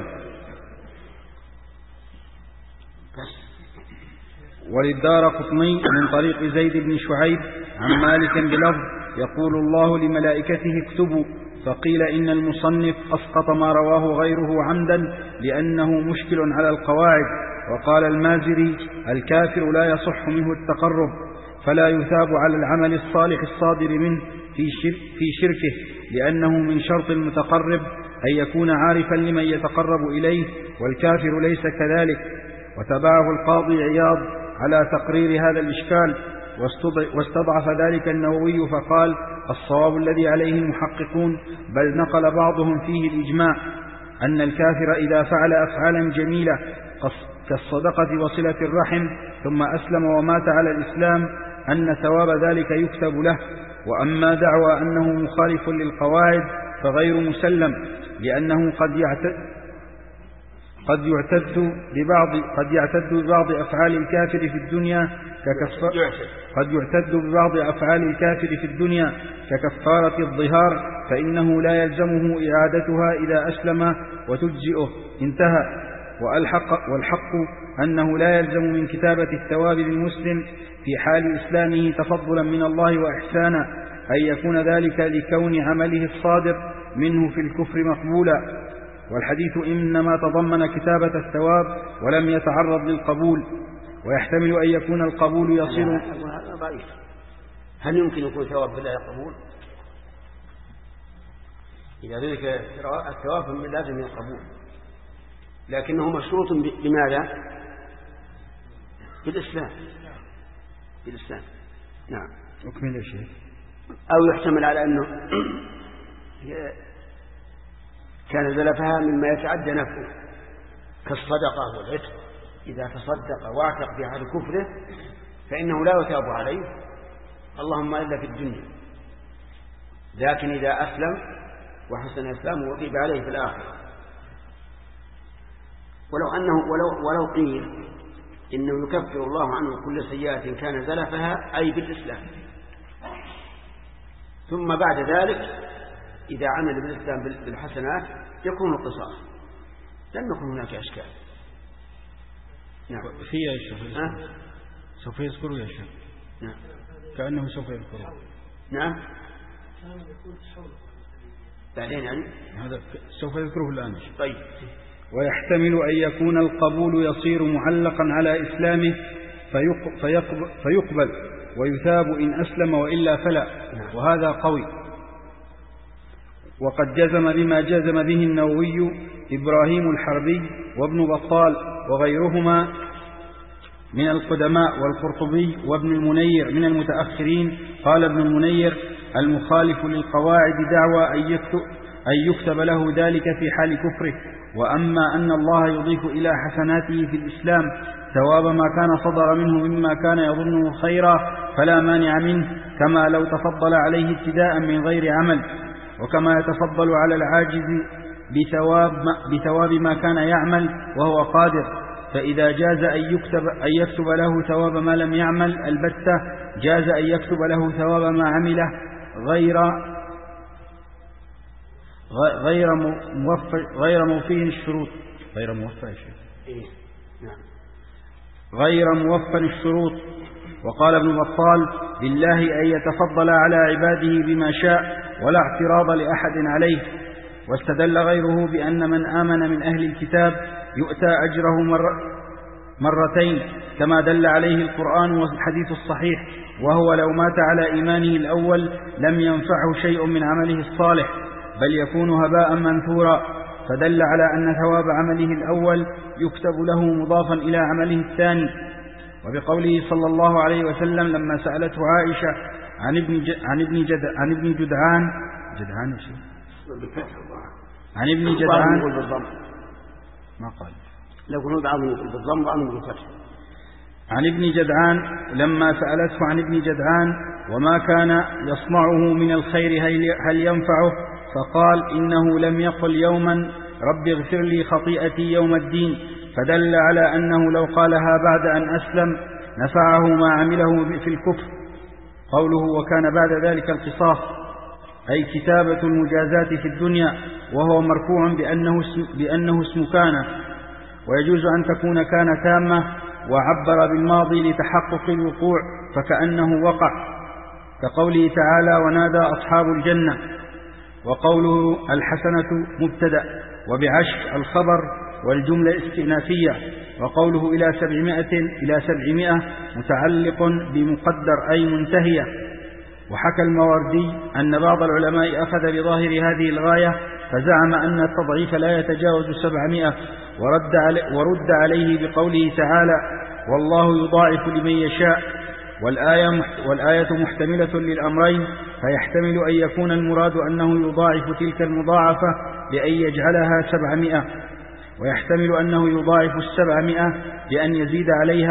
وللدارقطني من طريق زيد بن شعيب عن مالك بلفظ يقول الله لملائكته اكتبوا، فقيل إن المصنف أسقط ما رواه غيره عمدا لأنه مشكل على القواعد. وقال المازري الكافر لا يصح منه التقرب، فلا يثاب على العمل الصالح الصادر منه في شركه، لأنه من شرط المتقرب أن يكون عارفا لمن يتقرب إليه، والكافر ليس كذلك. وتبعه القاضي عياض على تقرير هذا الإشكال، واستضعف ذلك النووي فقال الصواب الذي عليه المحققون، بل نقل بعضهم فيه الإجماع أن الكافر إذا فعل أفعالا جميلة كالصدقة وصلة الرحم ثم أسلم ومات على الإسلام أن ثواب ذلك يكتب له. وأما دعوى أنه مخالف للقواعد فغير مسلم، لأنه قد يعتد ببعض أفعال الكافر في الدنيا ككفارة الظهار، فإنه لا يلزمه إعادتها إذا أسلم وتجزئه، انتهى. والحق أنه لا يلزم من كتابة الثواب للمسلم في حال إسلامه تفضلا من الله وإحسانا أن يكون ذلك لكون عمله الصادر منه في الكفر مقبولا. والحديث إنما تضمن كتابة الثواب ولم يتعرض للقبول، ويحتمل أن يكون القبول يصير هل يمكن يكون ثواب بالله قبول؟ إذا ذلك الثواب من لازم القبول، لكنه مشروط بماذا؟ بالإسلام. نعم. أكمل يا شيخ. أو يحتمل على أنه كان زلفها مما يتعدى نفعه كالصدقة والعتق، إذا تصدق واعتق في حال كفره فإنه لا يتاب عليه اللهم إلا في الدنيا، لكن إذا أسلم وحسن إسلامه وتيب عليه في الآخرة. ولو قيل إنه يكفر الله عنه كل سيئة كان زلفها أي بالإسلام، ثم بعد ذلك إذا عمل بالإسلام بالحسنات يكون القصاص، لم يكن هناك أشكال. نعم. في يا شيخ سوف يذكره يا شيخ. نعم. كأنه سوف يذكره. نعم. بعدين يعني هذا سوف يذكره الآن. طيب. ويحتمل أن يكون القبول يصير معلقا على إسلامه فيقبل ويثاب إن أسلم وإلا فلا، وهذا قوي. وقد جزم بما جزم به النووي إبراهيم الحربي وابن بطال وغيرهما من القدماء، والقرطبي وابن المنير من المتأخرين. قال ابن المنير: المخالف للقواعد دعوى أن يكتب له ذلك في حال كفره، وأما أن الله يضيف إلى حسناته في الإسلام ثواب ما كان صدر منه مما كان يظنه خيرا فلا مانع منه، كما لو تفضل عليه ابتداء من غير عمل، وكما يتفضل على العاجز بثواب ما كان يعمل وهو قادر. فإذا جاز أن يكتب له ثواب ما لم يعمل البتة، جاز أن يكتب له ثواب ما عمله غير موفي الشروط. غير موفى الشروط. وقال ابن بطال: لله أن يتفضل على عباده بما شاء ولا اعتراض لأحد عليه. واستدل غيره بأن من آمن من أهل الكتاب يؤتى أجره مرتين، كما دل عليه القرآن والحديث الصحيح، وهو لو مات على إيمانه الأول لم ينفعه شيء من عمله الصالح بل يكون هباء منثورا، فدل على أن ثواب عمله الأول يكتب له مضافا إلى عمله الثاني. وبقوله صلى الله عليه وسلم لما سألته عائشة عن ابن جدعان ما قال لو كنت بعضهم يقول بالضم وبعضهم يقول بالفتح. عن ابن جدعان لما سألته عن ابن جدعان وما كان يصنعه من الخير هل ينفعه، فقال: إنه لم يقل يوما رب اغفر لي خطيئتي يوم الدين، فدل على أنه لو قالها بعد أن أسلم نفعه ما عمله في الكفر. قوله وكان بعد ذلك القصاص أي كتابة المجازات في الدنيا، وهو مرفوع بأنه اسم كان، ويجوز أن تكون كان تامة وعبر بالماضي لتحقق الوقوع فكأنه وقع، كقوله تعالى: ونادى أصحاب الجنة. وقوله الحسنة مبتدأ وبعشر الخبر والجملة استئنافية. وقوله إلى 700 متعلق بمقدر أي منتهية. وحكى الماوردي أن بعض العلماء أخذ بظاهر هذه الغاية فزعم أن التضعيف لا يتجاوز 700، ورد عليه بقوله تعالى: والله يضاعف لمن يشاء. والآية محتملة للأمرين، فيحتمل أن يكون المراد أنه يضاعف تلك المضاعفة بأن يجعلها 700، ويحتمل أنه يضاعف 700 بأن يزيد عليها.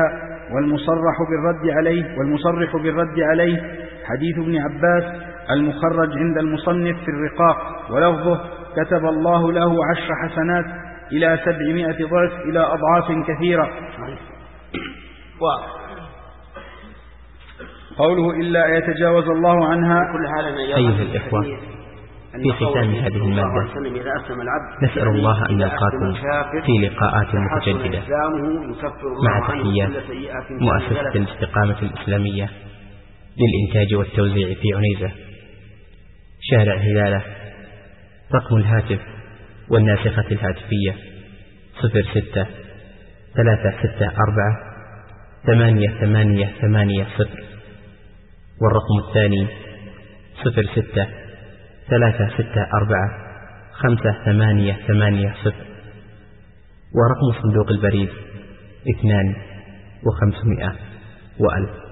والمصرح بالرد عليه حديث ابن عباس المخرج عند المصنف في الرقاق، ولفظه: كتب الله له 10 حسنات إلى 700 ضعف إلى أضعاف كثيرة. قوله إلا يتجاوز الله عنها. أيها الإخوة، في ختام هذه المادة نسأل الله أن نلقاكم في لقاءات متجددة، مع تحيات مؤسسة الاستقامة الإسلامية للإنتاج والتوزيع في عنيزة، شارع هلالة. رقم الهاتف والناسخة الهاتفية 06-364-8880. والرقم الثاني 06-364-5880. ورقم صندوق البريد 2500 و1000.